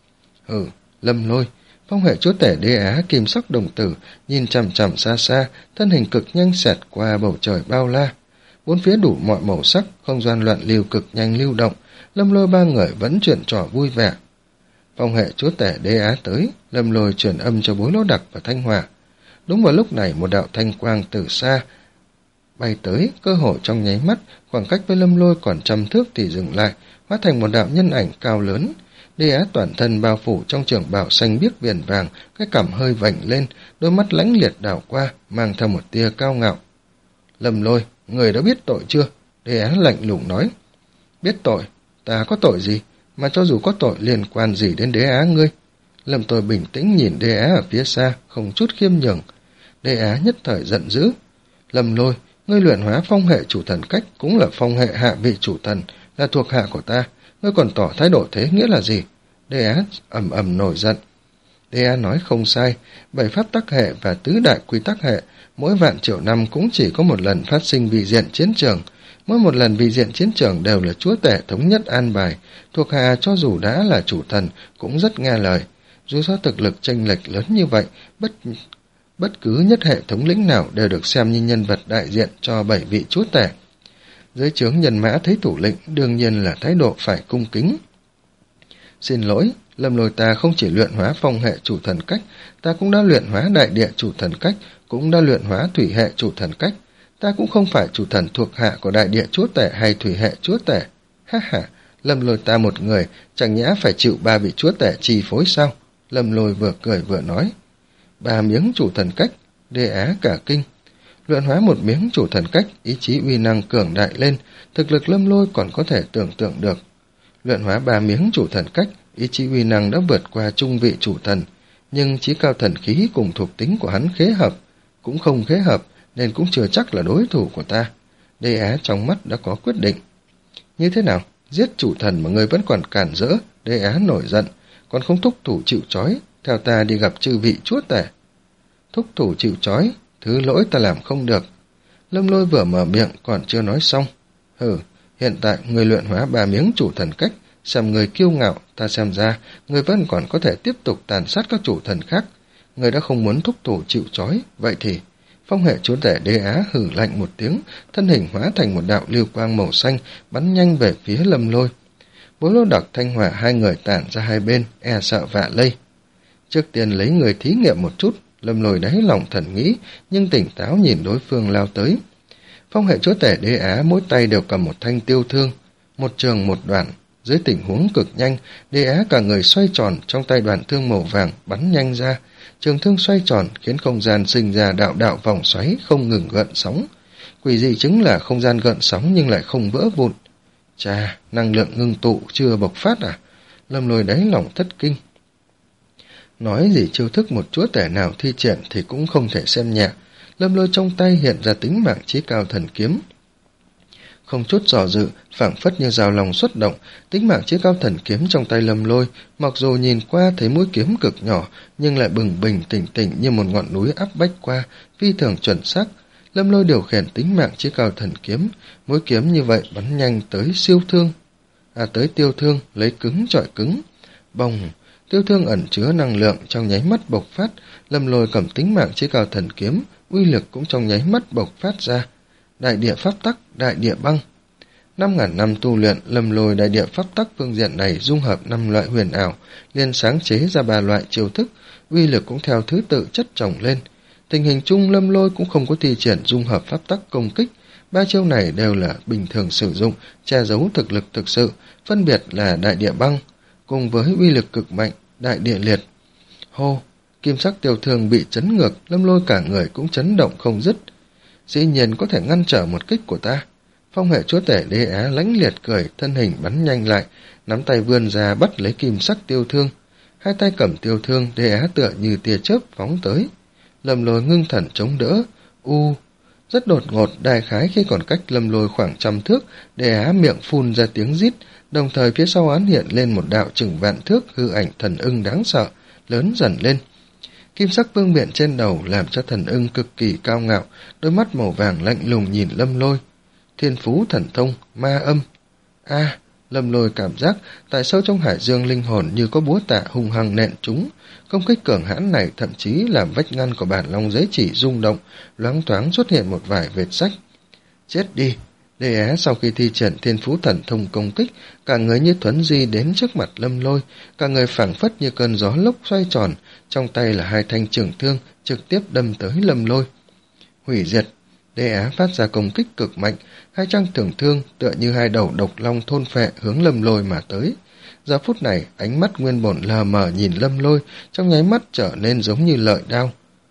Ừ, Lâm Lôi. Phong hệ chúa tể Đế Á kim sắc đồng tử, nhìn chằm chằm xa xa, thân hình cực nhanh xẹt qua bầu trời bao la. Bốn phía đủ mọi màu sắc, không gian loạn lưu cực nhanh lưu động, Lâm Lôi ba người vẫn chuyện trò vui vẻ. Phong hệ chúa tể Đế Á tới, Lâm Lôi truyền âm cho Bối Lỗ Đặc và Thanh Hỏa. Đúng vào lúc này, một đạo thanh quang từ xa bay tới, cơ hội trong nháy mắt, khoảng cách với Lâm Lôi còn trăm thước thì dừng lại, hóa thành một đạo nhân ảnh cao lớn. Đế Á toàn thân bao phủ trong trường bào xanh biếc viền vàng, cái cằm hơi vành lên, đôi mắt lãnh liệt đảo qua, mang theo một tia cao ngạo. Lâm Lôi, người đã biết tội chưa? Đế Á lạnh lùng nói. Biết tội? Ta có tội gì? Mà cho dù có tội liên quan gì đến Đế Á ngươi? Lâm Tôi bình tĩnh nhìn Đế Á ở phía xa, không chút khiêm nhường. Đế Á nhất thời giận dữ. Lâm Lôi, ngươi luyện hóa phong hệ chủ thần cách cũng là phong hệ hạ vị chủ thần, là thuộc hạ của ta. Ngươi còn tỏ thái độ thế nghĩa là gì? Đế Á ầm ầm nổi giận. Đế Á nói không sai, bảy pháp tắc hệ và tứ đại quy tắc hệ, mỗi vạn triệu năm cũng chỉ có một lần phát sinh vị diện chiến trường. Mỗi một lần vị diện chiến trường đều là chúa tể thống nhất an bài, thuộc hạ cho dù đã là chủ thần cũng rất nghe lời. Dù sao thực lực chênh lệch lớn như vậy, bất bất cứ nhất hệ thống lĩnh nào đều được xem như nhân vật đại diện cho bảy vị chúa tể. Dưới trướng nhân mã thấy thủ lĩnh đương nhiên là thái độ phải cung kính. Xin lỗi, Lâm Lôi ta không chỉ luyện hóa phong hệ chủ thần cách, ta cũng đã luyện hóa đại địa chủ thần cách, cũng đã luyện hóa thủy hệ chủ thần cách. Ta cũng không phải chủ thần thuộc hạ của đại địa chúa tể hay thủy hệ chúa tể. Ha ha, Lâm Lôi ta một người, chẳng nhẽ phải chịu ba vị chúa tể chi phối sao? Lâm Lôi vừa cười vừa nói. Ba miếng chủ thần cách, Đế Á cả kinh. Luyện hóa một miếng chủ thần cách, ý chí uy năng cường đại lên, thực lực Lâm Lôi còn có thể tưởng tượng được. Luyện hóa ba miếng chủ thần cách, ý chí uy năng đã vượt qua trung vị chủ thần, nhưng chí cao thần khí cùng thuộc tính của hắn khế hợp, cũng không khế hợp, nên cũng chưa chắc là đối thủ của ta. Đế Á trong mắt đã có quyết định. Như thế nào? Giết chủ thần mà ngươi vẫn còn cản rỡ? Đế Á nổi giận, còn không thúc thủ chịu trói, theo ta đi gặp chư vị chúa tể. Thúc thủ chịu trói, thứ lỗi ta làm không được. Lâm Lôi vừa mở miệng còn chưa nói xong. Hừ, hiện tại người luyện hóa ba miếng chủ thần cách, xem người kiêu ngạo, ta xem ra người vẫn còn có thể tiếp tục tàn sát các chủ thần khác. Người đã không muốn thúc thủ chịu trói, vậy thì... Phong hệ chúa tể Đế Á hử lạnh một tiếng, thân hình hóa thành một đạo lưu quang màu xanh, bắn nhanh về phía Lâm Lôi. Bối Lỗ Đặc Thanh Hỏa hai người tản ra hai bên, e sợ vạ lây. Trước tiên lấy người thí nghiệm một chút, Lâm Lôi đáy lòng thần nghĩ, nhưng tỉnh táo nhìn đối phương lao tới. Phong hệ chúa tể Đế Á mỗi tay đều cầm một thanh tiêu thương, một trường một đoạn, Dưới tình huống cực nhanh, Đế Á cả người xoay tròn, trong tay đoàn thương màu vàng bắn nhanh ra. Trường thương xoay tròn khiến không gian sinh ra đạo đạo vòng xoáy không ngừng gợn sóng. Quỷ dị chính là không gian gợn sóng nhưng lại không vỡ vụn. Chà, năng lượng ngưng tụ chưa bộc phát à? Lâm Lôi đáy lòng thất kinh. Nói gì chiêu thức một chúa tể nào thi triển thì cũng không thể xem nhẹ. Lâm Lôi trong tay hiện ra tính mạng chí cao thần kiếm. Không chút dò dự, phảng phất như dao lòng xuất động, tính mạng chí cao thần kiếm trong tay Lâm Lôi, mặc dù nhìn qua thấy mũi kiếm cực nhỏ, nhưng lại bừng bình tỉnh tỉnh như một ngọn núi áp bách qua, phi thường chuẩn xác. Lâm Lôi điều khiển tính mạng chí cao thần kiếm, mũi kiếm như vậy bắn nhanh tới siêu thương, à tới tiêu thương, lấy cứng chọi cứng. Bồng, tiêu thương ẩn chứa năng lượng trong nháy mắt bộc phát, Lâm Lôi cầm tính mạng chí cao thần kiếm, uy lực cũng trong nháy mắt bộc phát ra. Đại địa pháp tắc, đại địa băng. Năm ngàn năm tu luyện, Lâm Lôi đại địa pháp tắc phương diện này dung hợp năm loại huyền ảo, liền sáng chế ra ba loại chiêu thức, uy lực cũng theo thứ tự chất chồng lên. Tình hình chung Lâm Lôi cũng không có thi triển dung hợp pháp tắc công kích, ba chiêu này đều là bình thường sử dụng, che giấu thực lực thực sự, phân biệt là đại địa băng, cùng với uy lực cực mạnh, đại địa liệt. Hô, kim sắc tiêu thương bị chấn ngược, Lâm Lôi cả người cũng chấn động không dứt. Dĩ nhiên có thể ngăn trở một kích của ta. Phong hệ chúa tể Đế Á lãnh liệt cười, thân hình bắn nhanh lại, nắm tay vươn ra bắt lấy kim sắc tiêu thương. Hai tay cầm tiêu thương, Đế Á tựa như tia chớp phóng tới. Lâm Lôi ngưng thần chống đỡ. U, rất đột ngột, đại khái khi còn cách Lâm Lôi khoảng trăm thước, Đế Á miệng phun ra tiếng rít, đồng thời phía sau án hiện lên một đạo chừng vạn thước hư ảnh thần ưng đáng sợ, lớn dần lên. Kim sắc vương miện trên đầu làm cho thần ưng cực kỳ cao ngạo, đôi mắt màu vàng lạnh lùng nhìn Lâm Lôi. Thiên phú thần thông, ma âm. A, à, Lâm Lôi cảm giác tại sâu trong hải dương linh hồn như có búa tạ hung hăng nện chúng. Công kích cường hãn này thậm chí làm vách ngăn của bản long giấy chỉ rung động, loáng thoáng xuất hiện một vài vệt sách. Chết đi! Đế Á sau khi thi triển thiên phú thần thông công kích, cả người như thuấn di đến trước mặt Lâm Lôi, cả người phảng phất như cơn gió lốc xoay tròn, trong tay là hai thanh trường thương trực tiếp đâm tới Lâm Lôi. Hủy diệt! Đế Á phát ra công kích cực mạnh, hai trang trường thương tựa như hai đầu độc long thôn phệ hướng Lâm Lôi mà tới. Giờ phút này, ánh mắt nguyên bổn lờ mờ nhìn Lâm Lôi, trong nháy mắt trở nên giống như lợi đao.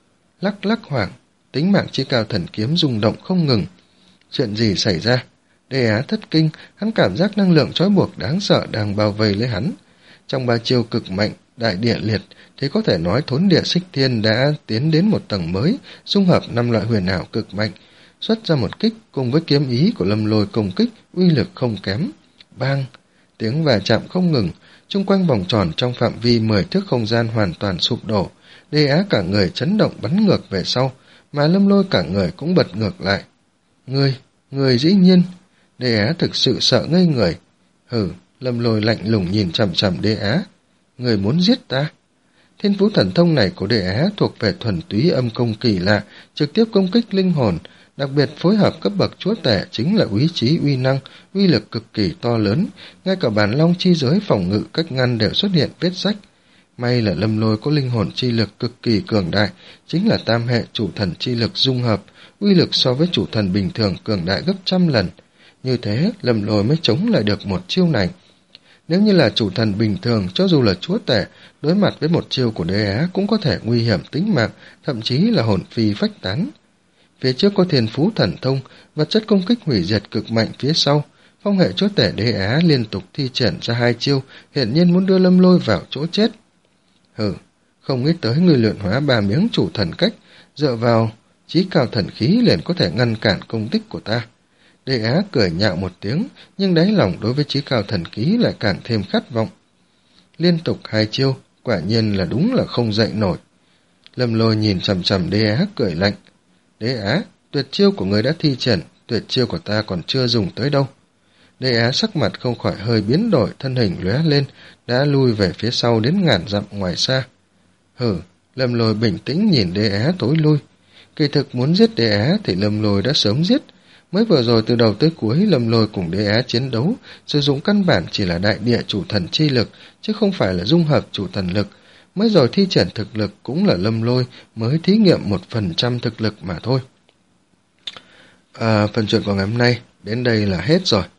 Lắc lắc hoảng, tính mạng chí cao thần kiếm rung động không ngừng. Chuyện gì xảy ra? Đế Á thất kinh, hắn cảm giác năng lượng trói buộc đáng sợ đang bao vây lấy hắn. Trong ba chiêu cực mạnh, đại địa liệt, thì có thể nói thốn địa xích thiên đã tiến đến một tầng mới, dung hợp năm loại huyền ảo cực mạnh, xuất ra một kích cùng với kiếm ý của Lâm Lôi công kích, uy lực không kém. Bang! Tiếng va chạm không ngừng, chung quanh vòng tròn trong phạm vi mười thước không gian hoàn toàn sụp đổ. Đế Á cả người chấn động bắn ngược về sau, mà Lâm Lôi cả người cũng bật ngược lại. Người, người dĩ nhiên! Đế Á thực sự sợ ngây người. Hừ, Lâm Lôi lạnh lùng nhìn chằm chằm Đế Á. Người muốn giết ta? Thiên phú thần thông này của Đế Á thuộc về thuần túy âm công kỳ lạ, trực tiếp công kích linh hồn, đặc biệt phối hợp cấp bậc chúa tể chính là úy trí uy năng, uy lực cực kỳ to lớn, ngay cả bản long chi giới phòng ngự cách ngăn đều xuất hiện vết rách. May là Lâm Lôi có linh hồn chi lực cực kỳ cường đại, chính là tam hệ chủ thần chi lực dung hợp, uy lực so với chủ thần bình thường cường đại gấp trăm lần. Như thế, Lâm Lôi mới chống lại được một chiêu này. Nếu như là chủ thần bình thường, cho dù là chúa tể, đối mặt với một chiêu của Đế Á cũng có thể nguy hiểm tính mạng, thậm chí là hồn phi phách tán. Phía trước có thiên phú thần thông, vật chất công kích hủy diệt cực mạnh phía sau. Phong hệ chúa tể Đế Á liên tục thi triển ra hai chiêu, hiển nhiên muốn đưa Lâm Lôi vào chỗ chết. Hừ, không nghĩ tới người luyện hóa ba miếng chủ thần cách, dựa vào chí cao thần khí liền có thể ngăn cản công kích của ta. Đế Á cười nhạo một tiếng, nhưng đáy lòng đối với chí cao thần khí lại càng thêm khát vọng. Liên tục hai chiêu, quả nhiên là đúng là không dậy nổi. Lâm Lôi nhìn chằm chằm Đế Á cười lạnh. Đế Á, tuyệt chiêu của người đã thi triển, tuyệt chiêu của ta còn chưa dùng tới đâu. Đế Á sắc mặt không khỏi hơi biến đổi, thân hình lóe lên, đã lui về phía sau đến ngàn dặm ngoài xa. Hừ, Lâm Lôi bình tĩnh nhìn Đế Á tối lui. Kỳ thực muốn giết Đế Á thì Lâm Lôi đã sớm giết. Mới vừa rồi từ đầu tới cuối Lâm Lôi cùng Đế Á chiến đấu, sử dụng căn bản chỉ là đại địa chủ thần chi lực, chứ không phải là dung hợp chủ thần lực. Mới rồi thi triển thực lực cũng là Lâm Lôi mới thí nghiệm một phần trăm thực lực mà thôi. À, phần chuyện của ngày hôm nay đến đây là hết rồi.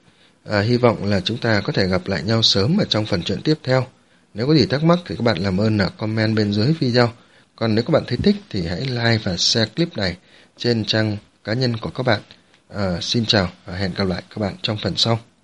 À, hy vọng là chúng ta có thể gặp lại nhau sớm ở trong phần chuyện tiếp theo. Nếu có gì thắc mắc thì các bạn làm ơn là comment bên dưới video. Còn nếu các bạn thấy thích thì hãy like và share clip này trên trang cá nhân của các bạn. À, xin chào và hẹn gặp lại các bạn trong phần sau.